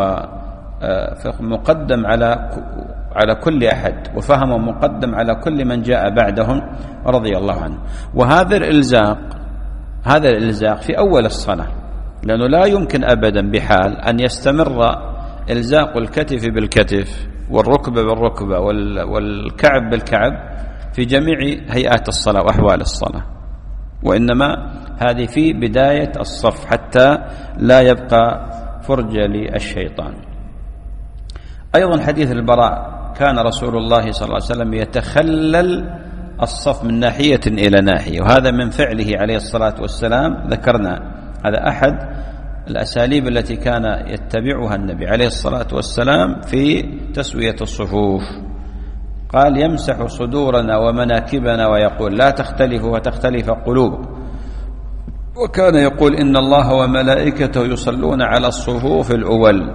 مقدم على على كل أحد، وفهمهم مقدم على كل من جاء بعدهم رضي الله عنه. وهذا الإلزاق هذا الإلزاق في أول الصلاة، لأنه لا يمكن أبدا بحال أن يستمر إلزاق الكتف بالكتف والركبة بالركبة والكعب بالكعب في جميع هيئات الصلاة وأحوال الصلاة، وإنما هذه في بداية الصف حتى لا يبقى فرجة للشيطان. أيضا حديث البراء كان رسول الله صلى الله عليه وسلم يتخلل الصف من ناحية إلى ناحية، وهذا من فعله عليه الصلاة والسلام. ذكرنا هذا أحد الأساليب التي كان يتبعها النبي عليه الصلاة والسلام في تسوية الصفوف. قال يمسح صدورنا ومناكبنا ويقول لا تختلفوا وتختلف قلوب، وكان يقول إن الله وملائكته يصلون على الصفوف الأول.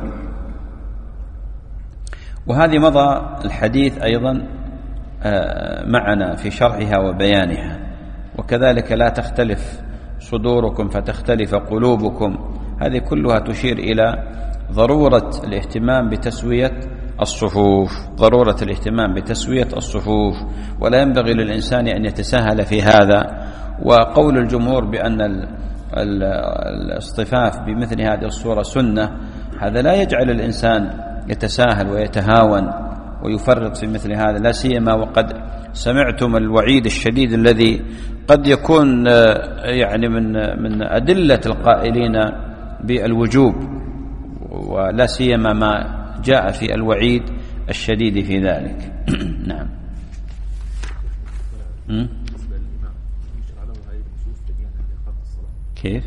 وهذه مضى الحديث أيضا معنا في شرحها وبيانها. وكذلك لا تختلف صدوركم فتختلف قلوبكم، هذه كلها تشير إلى ضرورة الاهتمام بتسوية الصفوف، ضرورة الاهتمام بتسوية الصفوف، ولا ينبغي للإنسان أن يتساهل في هذا. وقول الجمهور بأن الاصطفاف بمثل هذه الصورة سنة، هذا لا يجعل الإنسان يتساهل ويتهاون ويفرط في مثل هذا، لا سيما وقد سمعتم الوعيد الشديد الذي قد يكون يعني من من أدلة القائلين بالوجوب، ولا سيما ما جاء في الوعيد الشديد في ذلك. نعم. كيف؟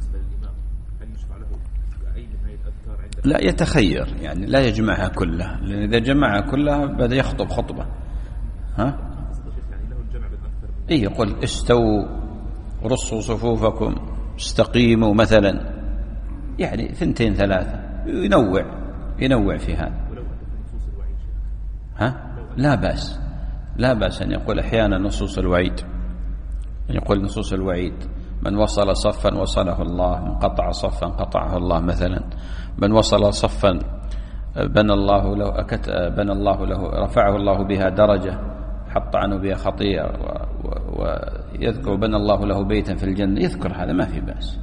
لا يتخير، يعني لا يجمعها كلها، لأن إذا جمعها كلها بدأ يخطب خطبة. ها؟ إيه يقول استووا رصوا صفوفكم استقيموا مثلا، يعني ثنتين ثلاثة، ينوع ينوع في هذا. ها؟ لا بأس لا بأس أن يقول أحيانا نصوص الوعيد، يقول نصوص الوعيد: من وصل صفا وصله الله، من قطع صفا قطعه الله مثلا، من وصل صفا بنى الله له بنى الله له رفعه الله بها درجة، حط عنه بها خطيئة، ويذكر بنى الله له بيتا في الجنة، يذكر هذا ما في بأس.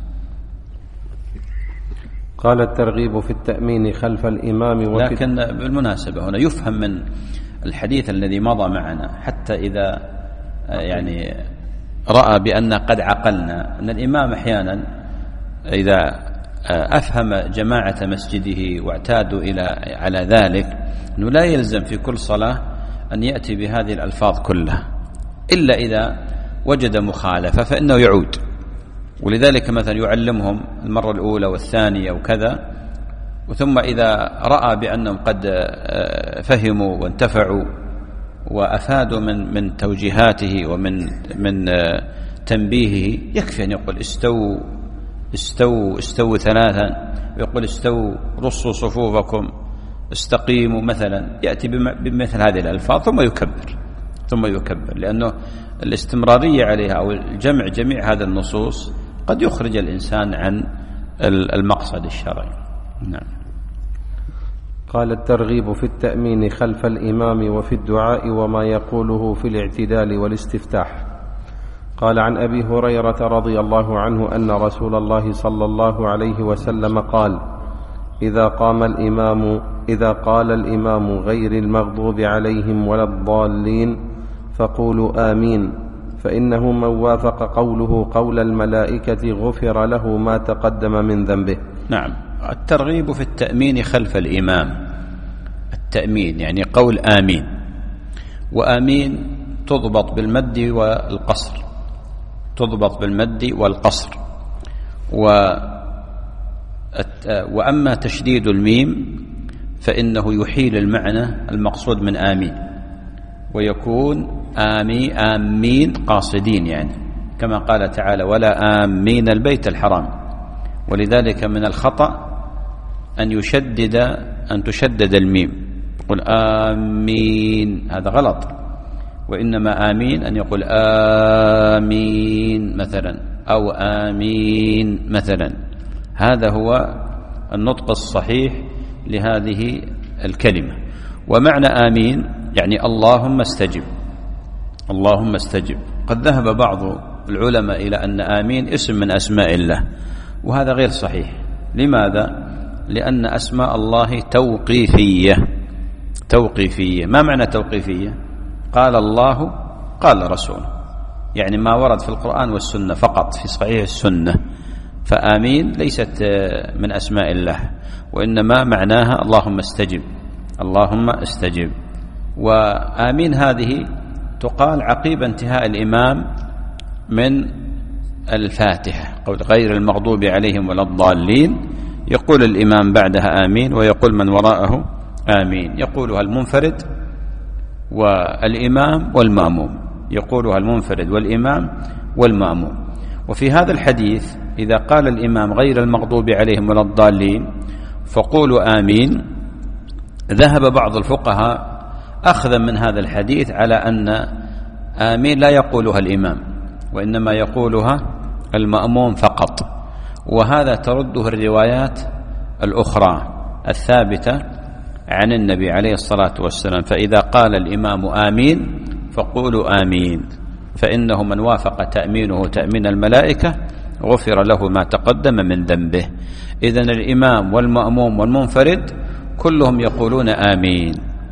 قال: الترغيب في التأمين خلف الإمام. وفي لكن بالمناسبة هنا يفهم من الحديث الذي مضى معنا، حتى إذا يعني رأى بأن قد عقلنا، أن الإمام أحيانا إذا أفهم جماعة مسجده واعتادوا إلى على ذلك، أنه لا يلزم في كل صلاة أن يأتي بهذه الألفاظ كلها، إلا إذا وجد مخالفة فإنه يعود. ولذلك مثلا يعلمهم المرة الأولى والثانية وكذا، وثم إذا رأى بأنهم قد فهموا وانتفعوا وأفادوا من من توجيهاته ومن من تنبيهه، يكفي أن يقول استووا استووا استووا ثلاثا، ويقول استووا رصوا صفوفكم استقيموا مثلا، يأتي بمثل هذه الألفاظ ثم يكبر ثم يكبر لأنه الاستمرارية عليها أو الجمع جميع هذه النصوص قد يخرج الإنسان عن المقصد الشرعي. نعم. قال: الترغيب في التأمين خلف الإمام وفي الدعاء وما يقوله في الاعتدال والاستفتاح. قال: عن أبي هريرة رضي الله عنه أن رسول الله صلى الله عليه وسلم قال: إذا قام الإمام إذا قال الإمام غير المغضوب عليهم ولا الضالين فقولوا آمين، فإنه من وافق قوله قول الملائكة غفر له ما تقدم من ذنبه. نعم. الترغيب في التأمين خلف الإمام، التأمين يعني قول آمين، وآمين تضبط بالمد والقصر، تضبط بالمد والقصر. و وأما تشديد الميم فإنه يحيل المعنى المقصود من آمين، ويكون آمي آمين قاصدين، يعني كما قال تعالى: ولا آمين البيت الحرام. ولذلك من الخطأ أن يشدد أن تشدد الميم، يقول آمين، هذا غلط. وإنما آمين أن يقول آمين مثلا أو آمين مثلا، هذا هو النطق الصحيح لهذه الكلمة. ومعنى آمين يعني اللهم استجب، اللهم استجب. قد ذهب بعض العلماء إلى أن آمين اسم من أسماء الله، وهذا غير صحيح. لماذا؟ لأن أسماء الله توقيفية، توقيفية. ما معنى توقيفية؟ قال الله قال رسوله، يعني ما ورد في القرآن والسنة فقط في صحيح السنة. فآمين ليست من أسماء الله، وإنما معناها اللهم استجب، اللهم استجب. وآمين هذه تقال عقيب انتهاء الإمام من الفاتحة، قول غير المغضوب عليهم ولا الضالين، يقول الإمام بعدها آمين، ويقول من وراءه آمين. يقولها المنفرد والإمام والمأموم، يقولها المنفرد والإمام والمأموم. وفي هذا الحديث إذا قال الإمام غير المغضوب عليهم ولا الضالين فقولوا آمين، ذهب بعض الفقهاء أخذا من هذا الحديث على أن آمين لا يقولها الإمام، وإنما يقولها المأموم فقط. وهذا ترده الروايات الأخرى الثابتة عن النبي عليه الصلاة والسلام. فإذا قال الإمام آمين فقولوا آمين، فإنه من وافق تأمينه تأمين الملائكة غفر له ما تقدم من ذنبه. إذن الإمام والمأموم والمنفرد كلهم يقولون آمين،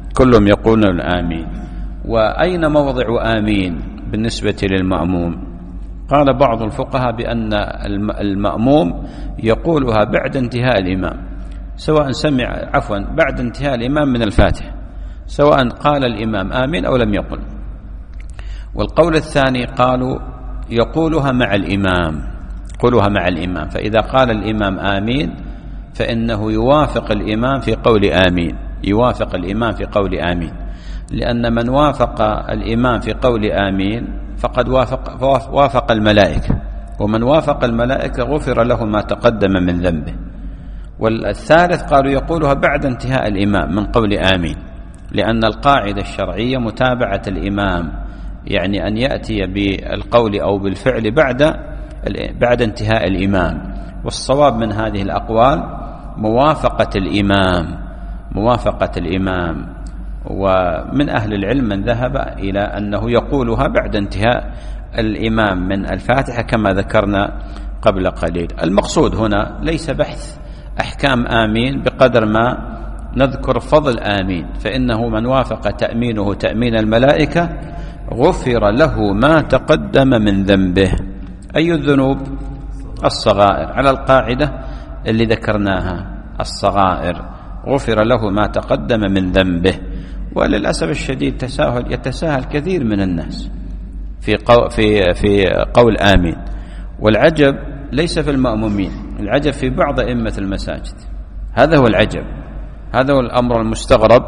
كلهم يقولون آمين. وأين موضع آمين بالنسبة للمأموم؟ قال بعض الفقهاء بأن المأموم يقولها بعد انتهاء الإمام، سواء سمع عفوا بعد انتهاء الإمام من الفاتحة، سواء قال الإمام آمين أو لم يقل. والقول الثاني قالوا يقولها مع الإمام، يقولها مع الإمام، فإذا قال الإمام آمين فإنه يوافق الإمام في قول آمين، يوافق الإمام في قول آمين، لأن من وافق الإمام في قول آمين فقد وافق, وافق الملائكة، ومن وافق الملائكة غفر له ما تقدم من ذنبه. والثالث قالوا يقولها بعد انتهاء الإمام من قول آمين، لأن القاعدة الشرعية متابعة الإمام، يعني أن يأتي بالقول أو بالفعل بعد بعد انتهاء الإمام. والصواب من هذه الأقوال موافقة الإمام، موافقة الإمام. ومن أهل العلم من ذهب إلى أنه يقولها بعد انتهاء الإمام من الفاتحة كما ذكرنا قبل قليل. المقصود هنا ليس بحث أحكام آمين بقدر ما نذكر فضل آمين، فإنه من وافق تأمينه تأمين الملائكة غفر له ما تقدم من ذنبه. أي الذنوب؟ الصغائر، على القاعدة اللي ذكرناها، الصغائر غفر له ما تقدم من ذنبه. وللأسف الشديد تساهل يتساهل كثير من الناس في قول, في في قول آمين. والعجب ليس في المأمومين، العجب في بعض أئمة المساجد. هذا هو العجب، هذا هو الأمر المستغرب،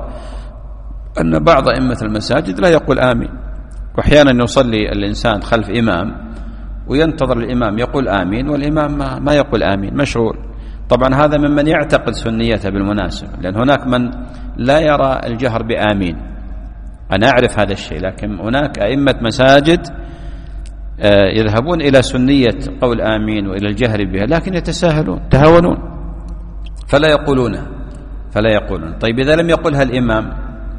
أن بعض أئمة المساجد لا يقول آمين. وأحيانا يصلي الإنسان خلف إمام وينتظر الإمام يقول آمين والإمام ما, ما يقول آمين، مشغول. طبعا هذا ممن يعتقد سنيته بالمناسبة، لأن هناك من لا يرى الجهر بآمين، أنا أعرف هذا الشيء، لكن هناك أئمة مساجد يذهبون إلى سنية قول آمين وإلى الجهر بها، لكن يتساهلون تهاونون فلا يقولونه فلا يقولون. طيب إذا لم يقلها الإمام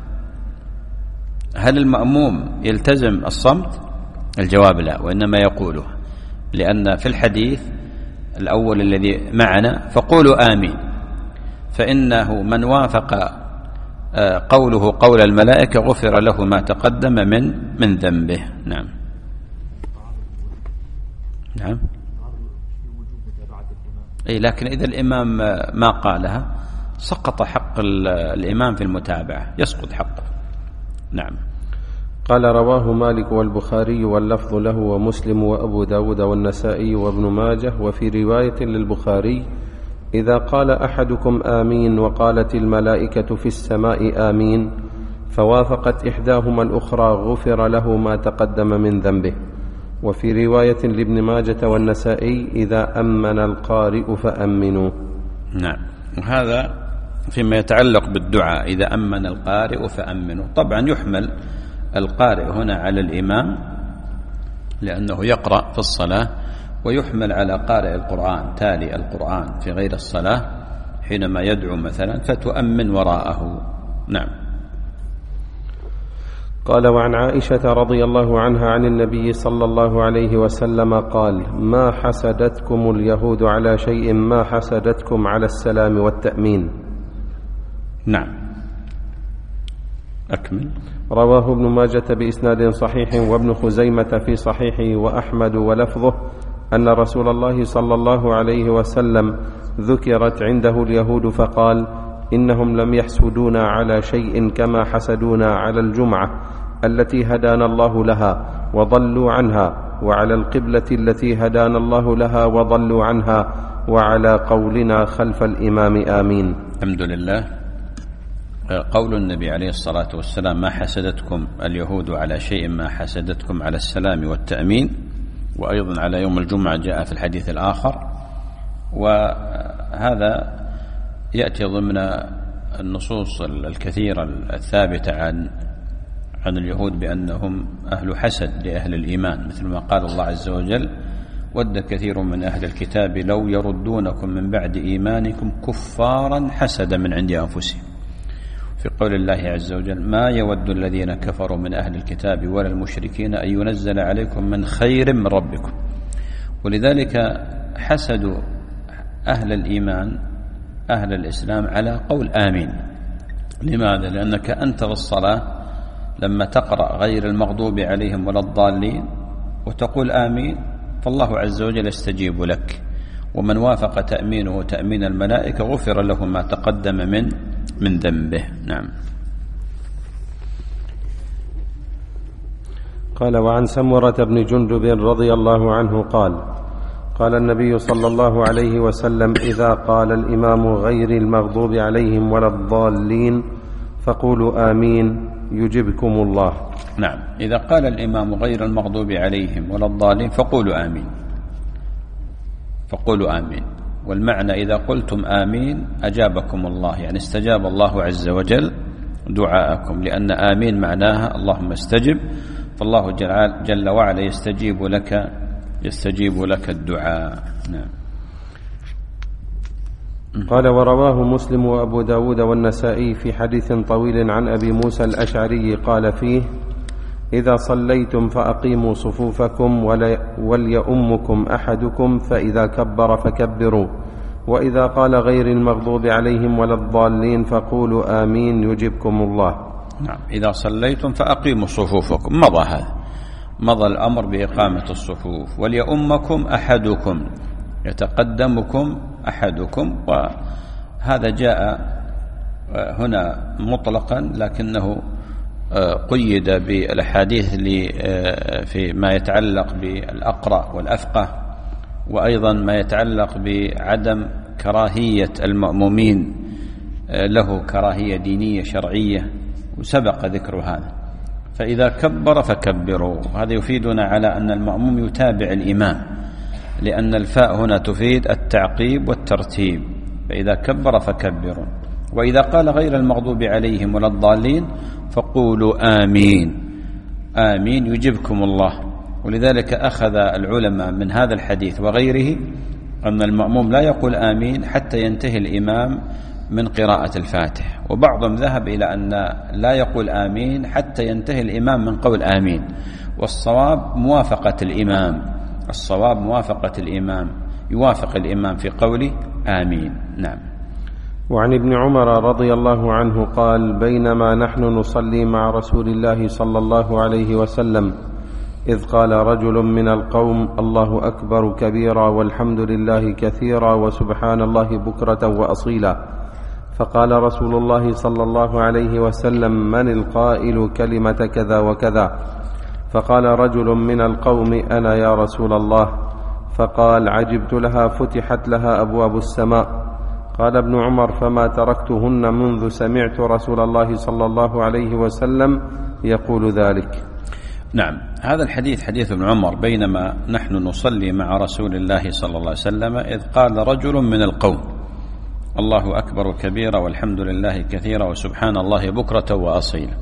هل المأموم يلتزم الصمت؟ الجواب لا، وإنما يقولها، لأن في الحديث الأول الذي معنا فقولوا آمين، فإنه من وافق قوله قول الملائكة غفر له ما تقدم من من ذنبه. نعم نعم أي، لكن إذا الإمام ما قالها سقط حق الإمام في المتابعة، يسقط حقه. نعم. قال رواه مالك والبخاري واللفظ له ومسلم وأبو داود والنسائي وابن ماجه. وفي رواية للبخاري إذا قال أحدكم آمين وقالت الملائكة في السماء آمين فوافقت إحداهما الأخرى غفر له ما تقدم من ذنبه. وفي رواية لابن ماجة والنسائي إذا أمن القارئ فأمنوا. نعم. وهذا فيما يتعلق بالدعاء، إذا أمن القارئ فأمنوا. طبعا يحمل القارئ هنا على الإمام لأنه يقرأ في الصلاة، ويحمل على قارئ القرآن تالي القرآن في غير الصلاة حينما يدعو مثلا فتؤمن وراءه. نعم. قال وعن عائشة رضي الله عنها عن النبي صلى الله عليه وسلم قال ما حسدتكم اليهود على شيء ما حسدتكم على السلام والتأمين. نعم أكمل. رواه ابن ماجة بإسناد صحيح وابن خزيمة في صحيحه وأحمد ولفظه أن رسول الله صلى الله عليه وسلم ذكرت عنده اليهود فقال إنهم لم يحسدونا على شيء كما حسدونا على الجمعة التي هدانا الله لها وضلوا عنها، وعلى القبلة التي هدانا الله لها وضلوا عنها، وعلى قولنا خلف الإمام آمين. الحمد لله. قول النبي عليه الصلاة والسلام ما حسدتكم اليهود على شيء ما حسدتكم على السلام والتأمين، وأيضا على يوم الجمعة جاء في الحديث الآخر، وهذا يأتي ضمن النصوص الكثيرة الثابتة عن عن اليهود بأنهم أهل حسد لأهل الإيمان، مثل ما قال الله عز وجل ود كثير من أهل الكتاب لو يردونكم من بعد إيمانكم كفارا حسدا من عند أنفسهم. في قول الله عز وجل ما يود الذين كفروا من أهل الكتاب ولا المشركين أن ينزل عليكم من خير من ربكم. ولذلك حسدوا أهل الإيمان أهل الإسلام على قول آمين، لماذا؟ لأنك أنت في الصلاة لما تقرأ غير المغضوب عليهم ولا الضالين وتقول آمين فالله عز وجل يستجيب لك، ومن وافق تأمينه تأمين الملائكة غفر له ما تقدم من من ذنبه. نعم. قال: وعن سمرة بن جندب رضي الله عنه قال: قال النبي صلى الله عليه وسلم: إذا قال الإمام غير المغضوب عليهم ولا الضالين فقولوا آمين يجبكم الله. نعم، إذا قال الإمام غير المغضوب عليهم ولا الضالين فقولوا آمين، فقولوا آمين. والمعنى إذا قلتم آمين أجابكم الله، يعني استجاب الله عز وجل دعاءكم، لأن آمين معناها اللهم استجب، فالله جل وعلا يستجيب لك يستجيب لك الدعاء. نعم. قال: ورواه مسلم وأبو داود والنسائي في حديث طويل عن أبي موسى الأشعري قال فيه: إذا صليتم فأقيموا صفوفكم وليؤمكم أحدكم، فإذا كبر فكبروا، وإذا قال غير المغضوب عليهم ولا الضالين فقولوا آمين يجبكم الله. نعم، إذا صليتم فأقيموا صفوفكم، مضى هذا، مضى الأمر بإقامة الصفوف. وليؤمكم أحدكم، يتقدمكم أحدكم، وهذا جاء هنا مطلقا لكنه قيد بالأحاديث في ما يتعلق بالأقرأ والأفقه، وأيضا ما يتعلق بعدم كراهية المأمومين له كراهية دينية شرعية، وسبق ذكر هذا. فإذا كبر فكبروا، هذا يفيدنا على أن المأموم يتابع الإمام، لأن الفاء هنا تفيد التعقيب والترتيب. فإذا كبر فكبروا، وإذا قال غير المغضوب عليهم ولا الضالين فقولوا آمين آمين يجبكم الله. ولذلك أخذ العلماء من هذا الحديث وغيره أن المأموم لا يقول آمين حتى ينتهي الإمام من قراءة الفاتح، وبعضهم ذهب إلى أن لا يقول آمين حتى ينتهي الإمام من قول آمين، والصواب موافقة الإمام، الصواب موافقة الإمام، يوافق الإمام في قوله آمين. نعم. وعن ابن عمر رضي الله عنه قال: بينما نحن نصلي مع رسول الله صلى الله عليه وسلم إذ قال رجل من القوم: الله أكبر كبيرا والحمد لله كثيرا وسبحان الله بكرة وأصيلا. فقال رسول الله صلى الله عليه وسلم: من القائل كلمة كذا وكذا؟ فقال رجل من القوم: أنا يا رسول الله. فقال: عجبت لها، فتحت لها أبواب السماء. قال ابن عمر: فما تركتهن منذ سمعت رسول الله صلى الله عليه وسلم يقول ذلك. نعم، هذا الحديث حديث ابن عمر: بينما نحن نصلي مع رسول الله صلى الله عليه وسلم إذ قال رجل من القوم: الله أكبر كبيرا والحمد لله كثيرا وسبحان الله بكرة وأصيلا.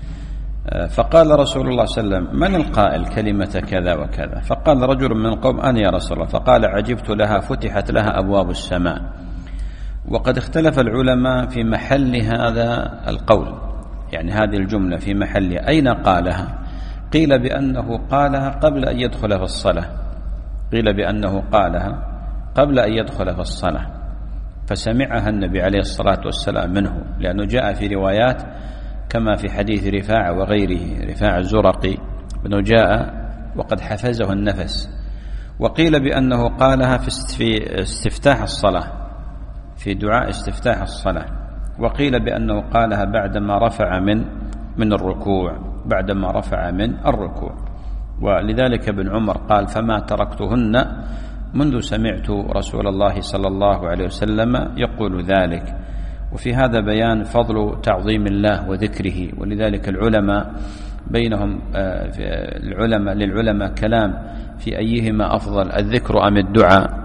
فقال رسول الله صلى الله عليه وسلم: من القائل كلمة كذا وكذا؟ فقال رجل من القوم: أنا يا رسول الله. فقال: عجبت لها، فتحت لها أبواب السماء. وقد اختلف العلماء في محل هذا القول، يعني هذه الجملة في محل أين قالها. قيل بأنه قالها قبل أن يدخل في الصلاة، قيل بأنه قالها قبل أن يدخل في الصلاة، فسمعها النبي عليه الصلاة والسلام منه، لأنه جاء في روايات كما في حديث رفاعة وغيره، رفاعة الزرقي أنه جاء وقد حفزه النفس. وقيل بأنه قالها في استفتاح الصلاة، في دعاء استفتاح الصلاة. وقيل بأنه قالها بعدما رفع من من الركوع، بعدما رفع من الركوع. ولذلك ابن عمر قال: فما تركتهن منذ سمعت رسول الله صلى الله عليه وسلم يقول ذلك. وفي هذا بيان فضل تعظيم الله وذكره، ولذلك العلماء بينهم العلماء للعلماء كلام في أيهما أفضل، الذكر أم الدعاء.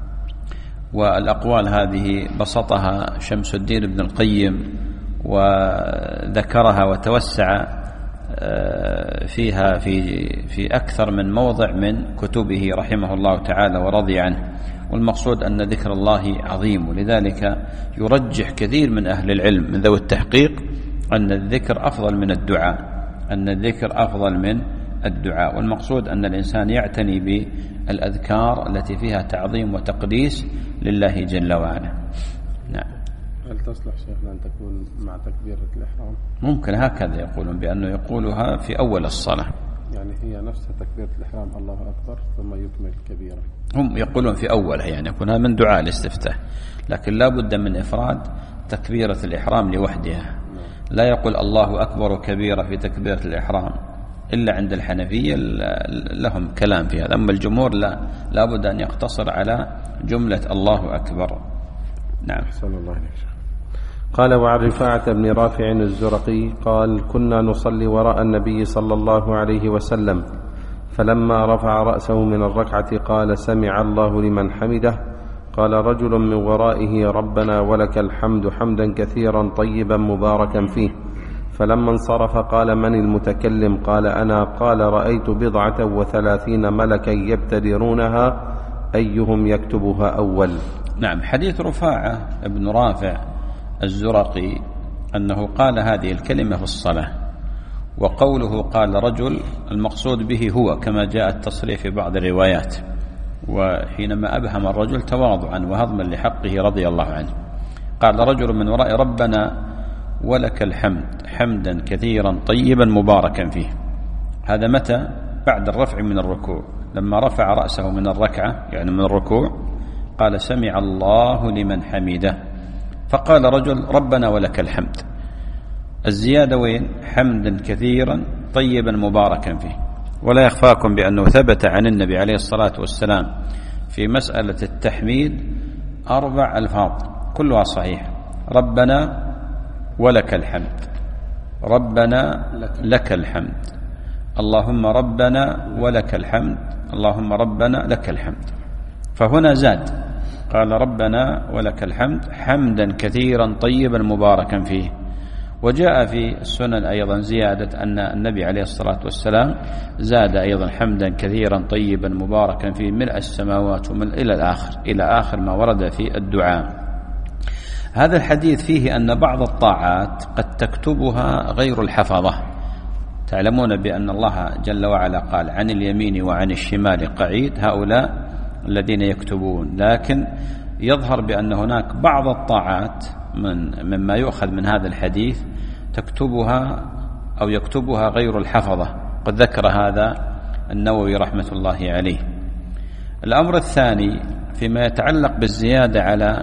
والأقوال هذه بسطها شمس الدين ابن القيم وذكرها وتوسع فيها في في أكثر من موضع من كتبه رحمه الله تعالى ورضي عنه. والمقصود أن ذكر الله عظيم، ولذلك يرجح كثير من أهل العلم من ذوي التحقيق أن الذكر أفضل من الدعاء، أن الذكر أفضل من الدعاء. والمقصود أن الإنسان يعتني بالأذكار التي فيها تعظيم وتقديس لله جل وعلا. نعم. هل تصلح شيخنا أن تكون مع تكبيرة الإحرام؟ ممكن هكذا يقولون، بأنه يقولها في أول الصلاة، يعني هي نفس تكبيرة الإحرام الله أكبر ثم يكمل كبيرة. هم يقولون في أولها، يعني يكونها من دعاء الاستفتاح، لكن لا بد من إفراد تكبيرة الإحرام لوحدها. لا يقول الله أكبر كبيرة في تكبيرة الإحرام إلا عند الحنفية، لهم كلام في هذا. أما الجمهور لا، لا بد أن يقتصر على جملة الله أكبر. نعم. أحسن الله عليك. قال: وعن رفاعة بن رافع الزرقي قال: كنا نصلي وراء النبي صلى الله عليه وسلم، فلما رفع رأسه من الركعة قال: سمع الله لمن حمده. قال رجل من ورائه: ربنا ولك الحمد حمدا كثيرا طيبا مباركا فيه. فلما انصرف قال: من المتكلم؟ قال: أنا. قال: رأيت بضعة وثلاثين ملكا يبتدرونها أيهم يكتبها أول. نعم. حديث رفاعة بن رافع الزرقي أنه قال هذه الكلمة في الصلاة، وقوله قال رجل المقصود به هو كما جاء التصريح في بعض الروايات، وحينما أبهم الرجل تواضعا وهضما لحقه رضي الله عنه. قال رجل من وراء: ربنا ولك الحمد حمدا كثيرا طيبا مباركا فيه. هذا متى؟ بعد الرفع من الركوع، لما رفع رأسه من الركعة يعني من الركوع قال: سمع الله لمن حمده. فقال رجل: ربنا ولك الحمد. الزيادة وين؟ حمدا كثيرا طيبا مباركا فيه. ولا يخفاكم بأنه ثبت عن النبي عليه الصلاة والسلام في مسألة التحميد أربع ألفاظ كلها صحيحة: ربنا ولك الحمد، ربنا لك الحمد، اللهم ربنا ولك الحمد، اللهم ربنا لك الحمد. فهنا زاد قال: ربنا ولك الحمد حمدا كثيرا طيبا مباركا فيه. وجاء في السنن أيضا زيادة أن النبي عليه الصلاة والسلام زاد أيضا حمدا كثيرا طيبا مباركا فيه ملء السماوات ومن إلى الآخر، إلى آخر ما ورد في الدعاء. هذا الحديث فيه أن بعض الطاعات قد تكتبها غير الحفظة. تعلمون بأن الله جل وعلا قال: عن اليمين وعن الشمال قعيد، هؤلاء الذين يكتبون. لكن يظهر بأن هناك بعض الطاعات من مما يؤخذ من هذا الحديث تكتبها أو يكتبها غير الحفظة. قد ذكر هذا النووي رحمة الله عليه. الأمر الثاني فيما يتعلق بالزيادة على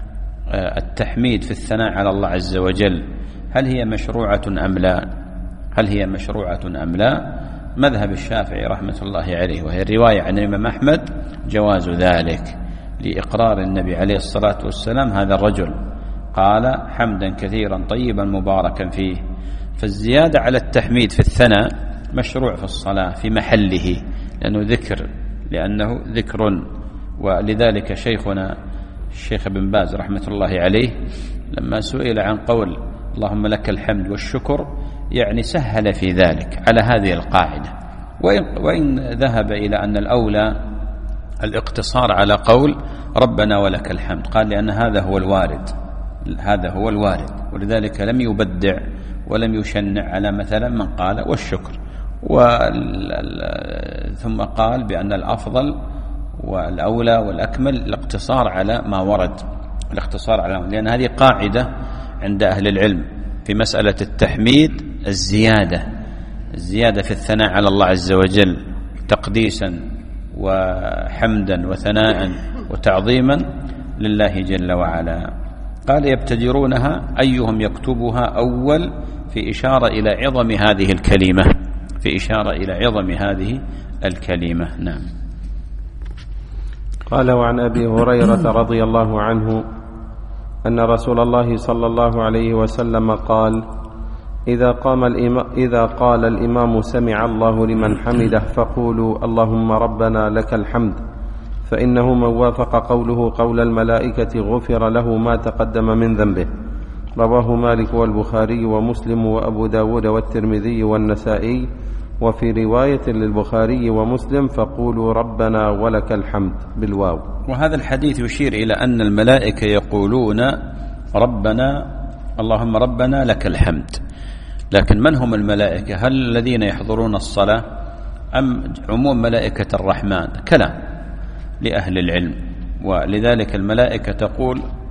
التحميد في الثناء على الله عز وجل، هل هي مشروعة أم لا؟ هل هي مشروعة أم لا؟ مذهب الشافعي رحمة الله عليه، وهي الرواية عن الإمام أحمد جواز ذلك لإقرار النبي عليه الصلاة والسلام هذا الرجل، قال: حمدا كثيرا طيبا مباركا فيه. فالزيادة على التحميد في الثناء مشروع في الصلاة في محله، لأنه ذكر لأنه ذكر. ولذلك شيخنا الشيخ ابن باز رحمة الله عليه لما سئل عن قول اللهم لك الحمد والشكر يعني سهل في ذلك على هذه القاعدة، وإن, وإن ذهب إلى أن الأولى الاقتصار على قول ربنا ولك الحمد، قال لأن هذا هو الوارد، هذا هو الوارد، ولذلك لم يبدع ولم يشنع على مثلا من قال والشكر، ثم قال بأن الأفضل والأولى والأكمل الاقتصار على ما ورد، الاقتصار على، لأن هذه قاعدة عند أهل العلم في مسألة التحميد، الزيادة الزيادة في الثناء على الله عز وجل تقديسا وحمدا وثناء وتعظيما لله جل وعلا. قال: يبتدرونها أيهم يكتبها أول، في إشارة إلى عظم هذه الكلمة، في إشارة إلى عظم هذه الكلمة. نعم. قال: وعن أبي هريرة رضي الله عنه أن رسول الله صلى الله عليه وسلم قال: إذا قام الإمام إذا قال الإمام سمع الله لمن حمده فقولوا اللهم ربنا لك الحمد، فإنه من وافق قوله قول الملائكة غفر له ما تقدم من ذنبه. رواه مالك والبخاري ومسلم وأبو داود والترمذي والنسائي. وفي رواية للبخاري ومسلم فقولوا ربنا ولك الحمد بالواو. وهذا الحديث يشير إلى أن الملائكة يقولون ربنا اللهم ربنا لك الحمد. لكن من هم الملائكة؟ هل الذين يحضرون الصلاة أم عموم ملائكة الرحمن؟ كلام لأهل العلم. ولذلك الملائكة تقول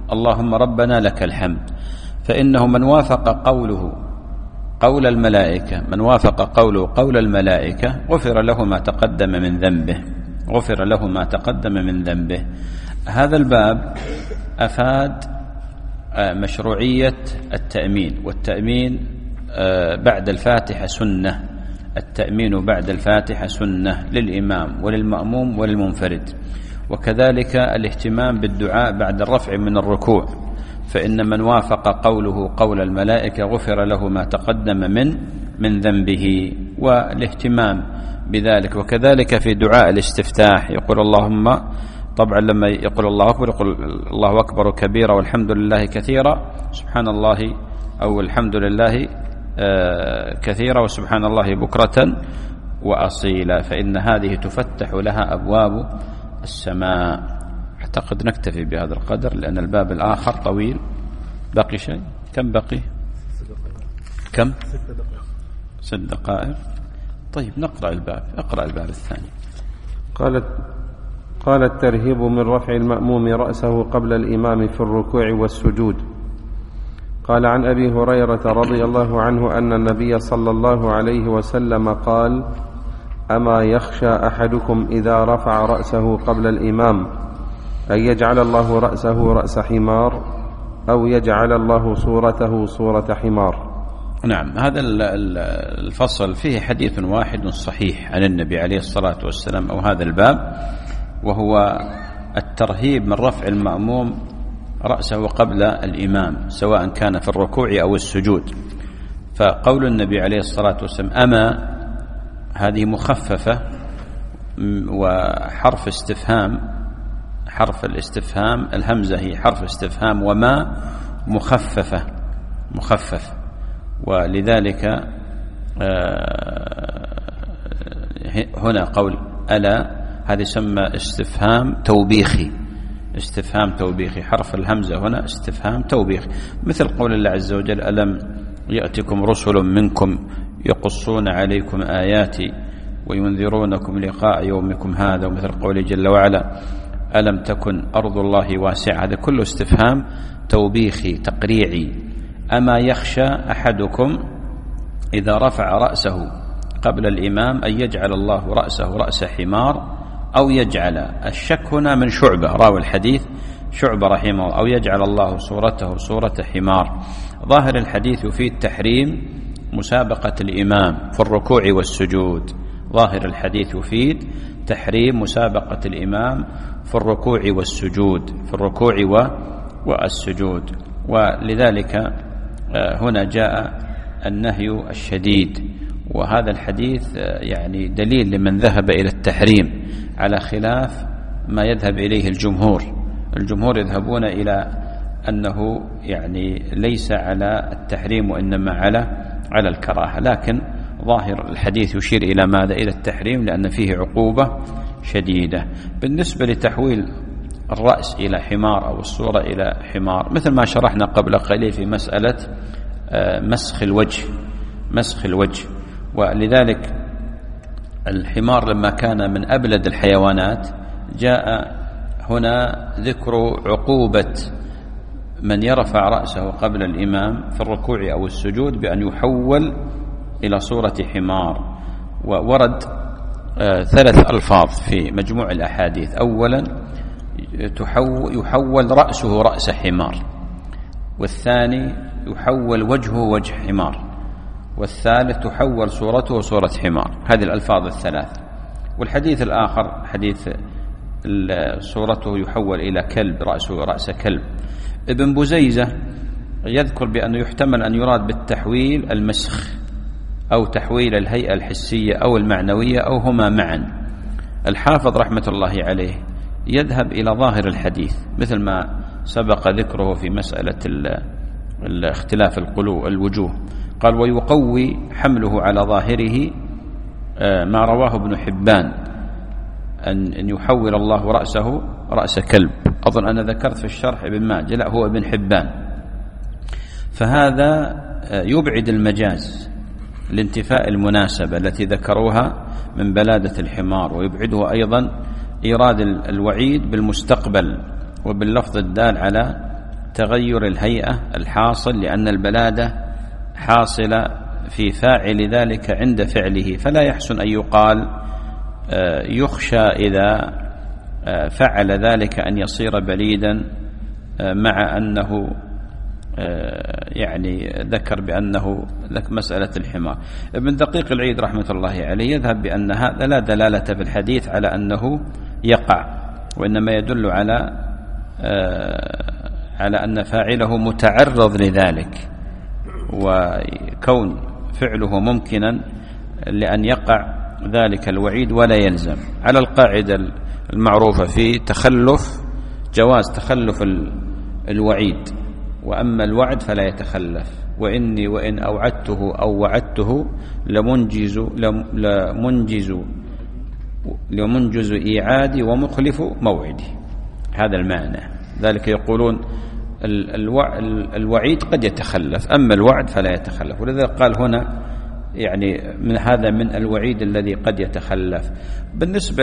اللهم ربنا لك الحمد، فإنه من وافق قوله قول الملائكة من وافق قوله قول الملائكة غفر له ما تقدم من ذنبه غفر له ما تقدم من ذنبه. هذا الباب أفاد مشروعية التأمين، والتأمين بعد الفاتحة سنة، التأمين بعد الفاتحة سنة للإمام وللمأموم وللمنفرد، وكذلك الاهتمام بالدعاء بعد الرفع من الركوع، فإن من وافق قوله قول الملائكة غفر له ما تقدم من من ذنبه، والاهتمام بذلك. وكذلك في دعاء الاستفتاح يقول اللهم، طبعا لما يقول الله أكبر يقول الله أكبر كبيرا والحمد لله كثيرا، سبحان الله أو الحمد لله كثيرا وسبحان الله بكرة وأصيلا، فإن هذه تفتح لها أبواب السماء. أعتقد نكتفي بهذا القدر لأن الباب الآخر طويل. بقي شيء؟ كم بقي؟ كم؟ ست دقائق. طيب نقرأ الباب. اقرأ الباب الثاني. قالت قال الترهيب من رفع المأموم رأسه قبل الإمام في الركوع والسجود. قال عن أبي هريرة رضي الله عنه أن النبي صلى الله عليه وسلم قال: أما يخشى أحدكم إذا رفع رأسه قبل الإمام أن يجعل الله رأسه رأس حمار أو يجعل الله صورته صورة حمار. نعم، هذا الفصل فيه حديث واحد صحيح عن النبي عليه الصلاة والسلام، أو هذا الباب، وهو الترهيب من رفع المأموم رأسه قبل الإمام سواء كان في الركوع أو السجود. فقول النبي عليه الصلاة والسلام أما، هذه مخففة وحرف استفهام، حرف الاستفهام الهمزة هي حرف استفهام، وما مخففة مخفف، ولذلك هنا قول ألا هذا يسمى استفهام توبيخي، استفهام توبيخي، حرف الهمزة هنا استفهام توبيخي، مثل قول الله عز وجل ألم يأتكم رسل منكم يقصون عليكم آياتي وينذرونكم لقاء يومكم هذا، ومثل قوله جل وعلا ألم تكن أرض الله واسعة. هذا كله استفهام توبيخي تقريعي. أما يخشى أحدكم إذا رفع رأسه قبل الإمام أن يجعل الله رأسه رأس حمار أو يجعل، الشك هنا من شعبة راوي الحديث شعبة رحمه الله، أو يجعل الله صورته صورة حمار. ظاهر الحديث يفيد تحريم مسابقة الإمام في الركوع والسجود، ظاهر الحديث يفيد تحريم مسابقة الإمام في الركوع والسجود في الركوع والسجود ولذلك هنا جاء النهي الشديد. وهذا الحديث يعني دليل لمن ذهب إلى التحريم، على خلاف ما يذهب إليه الجمهور. الجمهور يذهبون إلى أنه يعني ليس على التحريم وإنما على على الكراهة، لكن ظاهر الحديث يشير إلى ماذا؟ إلى التحريم، لأن فيه عقوبة شديدة. بالنسبة لتحويل الرأس إلى حمار أو الصورة إلى حمار، مثل ما شرحنا قبل قليل في مسألة مسخ الوجه مسخ الوجه ولذلك الحمار لما كان من أبلد الحيوانات جاء هنا ذكر عقوبة من يرفع رأسه قبل الإمام في الركوع أو السجود بأن يحول إلى صورة حمار. وورد ثلاث ألفاظ في مجموع الأحاديث. أولا يحول رأسه رأس حمار، والثاني يحول وجهه وجه حمار، والثالث تحول صورته صورة حمار. هذه الألفاظ الثلاث. والحديث الآخر حديث صورته يحول إلى كلب، رأسه رأس كلب. ابن بزيزة يذكر بأنه يحتمل أن يراد بالتحويل المسخ أو تحويل الهيئة الحسية أو المعنوية أو هما معا. الحافظ رحمة الله عليه يذهب إلى ظاهر الحديث مثل ما سبق ذكره في مسألة الاختلاف القلوب الوجوه. قال ويقوي حمله على ظاهره ما رواه ابن حبان أن يحول الله رأسه رأس كلب. أظن أنا ذكرت في الشرح ابن ماجه، لا هو ابن حبان. فهذا يبعد المجاز لانتفاء المناسبة التي ذكروها من بلادة الحمار، ويبعده أيضا إيراد الوعيد بالمستقبل وباللفظ الدال على تغير الهيئة الحاصل، لأن البلادة حاصلة في فاعل ذلك عند فعله، فلا يحسن أن يقال يخشى إذا فعل ذلك أن يصير بليدا، مع أنه يعني ذكر بأنه مسألة الحمار. ابن دقيق العيد رحمة الله عليه يذهب بأن هذا لا دلالة في الحديث على أنه يقع، وإنما يدل على على أن فاعله متعرض لذلك، وكون فعله ممكنا لأن يقع ذلك الوعيد ولا يلزم، على القاعدة المعروفة في تخلف جواز تخلف الوعيد، وأما الوعد فلا يتخلف. وإني وإن أوعدته أو وعدته لمنجز لمنجز لمنجز إيعادي ومخلف موعدي، هذا المعنى. ذلك يقولون الوعيد قد يتخلف، أما الوعد فلا يتخلف، ولذا قال هنا يعني من هذا من الوعيد الذي قد يتخلف. بالنسبة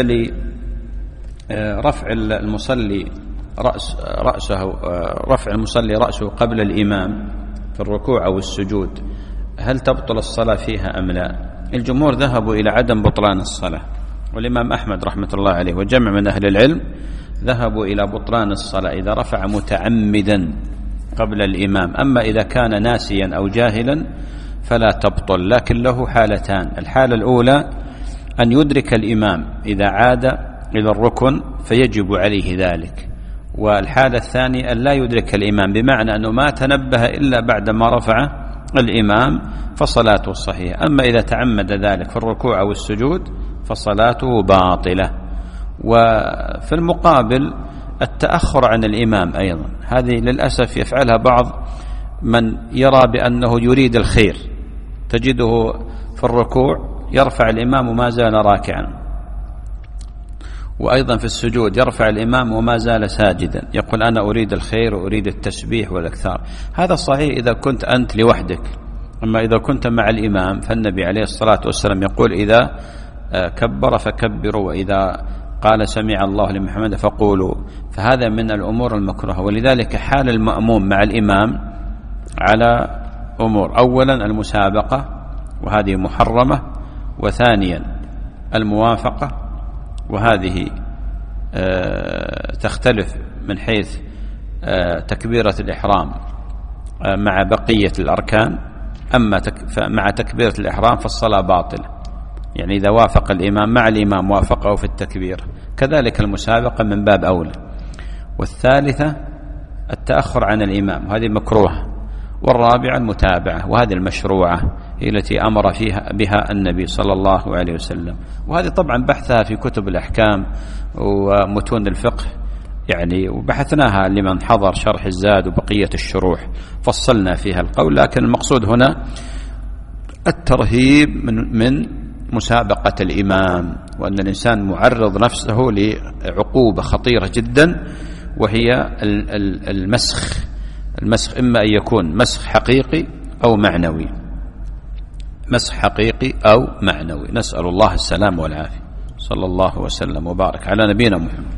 لرفع المصلي رأس رأسه رفع المصلي رأسه قبل الإمام في الركوع أو السجود، هل تبطل الصلاة فيها أم لا؟ الجمهور ذهبوا إلى عدم بطلان الصلاة، والإمام أحمد رحمة الله عليه وجمع من أهل العلم ذهبوا إلى بطلان الصلاة إذا رفع متعمدا قبل الإمام. أما إذا كان ناسيا أو جاهلا فلا تبطل، لكن له حالتان. الحالة الأولى أن يدرك الإمام إذا عاد إلى الركن فيجب عليه ذلك، والحالة الثانية أن لا يدرك الإمام، بمعنى أنه ما تنبه إلا بعدما رفع الإمام فصلاته صحيحة. أما إذا تعمد ذلك في الركوع أو السجود فصلاته باطلة. وفي المقابل التأخر عن الإمام أيضا، هذه للأسف يفعلها بعض من يرى بأنه يريد الخير، تجده في الركوع يرفع الإمام وما زال راكعا، وأيضا في السجود يرفع الإمام وما زال ساجدا، يقول أنا أريد الخير وأريد التسبيح والأكثار. هذا صحيح إذا كنت أنت لوحدك، أما إذا كنت مع الإمام فالنبي عليه الصلاة والسلام يقول إذا كبر فكبروا وإذا قال سمع الله لمن حمده فقولوا، فهذا من الأمور المكروهة. ولذلك حال المأموم مع الإمام على أمور: أولا المسابقة وهذه محرمة، وثانيا الموافقة وهذه تختلف من حيث تكبيرة الإحرام مع بقية الأركان. أما مع تكبيرة الإحرام فالصلاة باطلة، يعني إذا وافق الإمام مع الإمام وافقه في التكبير، كذلك المسابقة من باب أولى. والثالثة التأخر عن الإمام، وهذه مكروهة. والرابعة المتابعة، وهذه المشروعة هي التي أمر فيها بها النبي صلى الله عليه وسلم. وهذه طبعا بحثها في كتب الأحكام ومتون الفقه، يعني وبحثناها لمن حضر شرح الزاد وبقية الشروح فصلنا فيها القول. لكن المقصود هنا الترهيب من, من مسابقة الإمام، وأن الإنسان معرض نفسه لعقوبة خطيرة جدا، وهي المسخ. المسخ إما أن يكون مسخ حقيقي أو معنوي، مسخ حقيقي أو معنوي. نسأل الله السلام والعافية. صلى الله وسلم وبارك على نبينا محمد.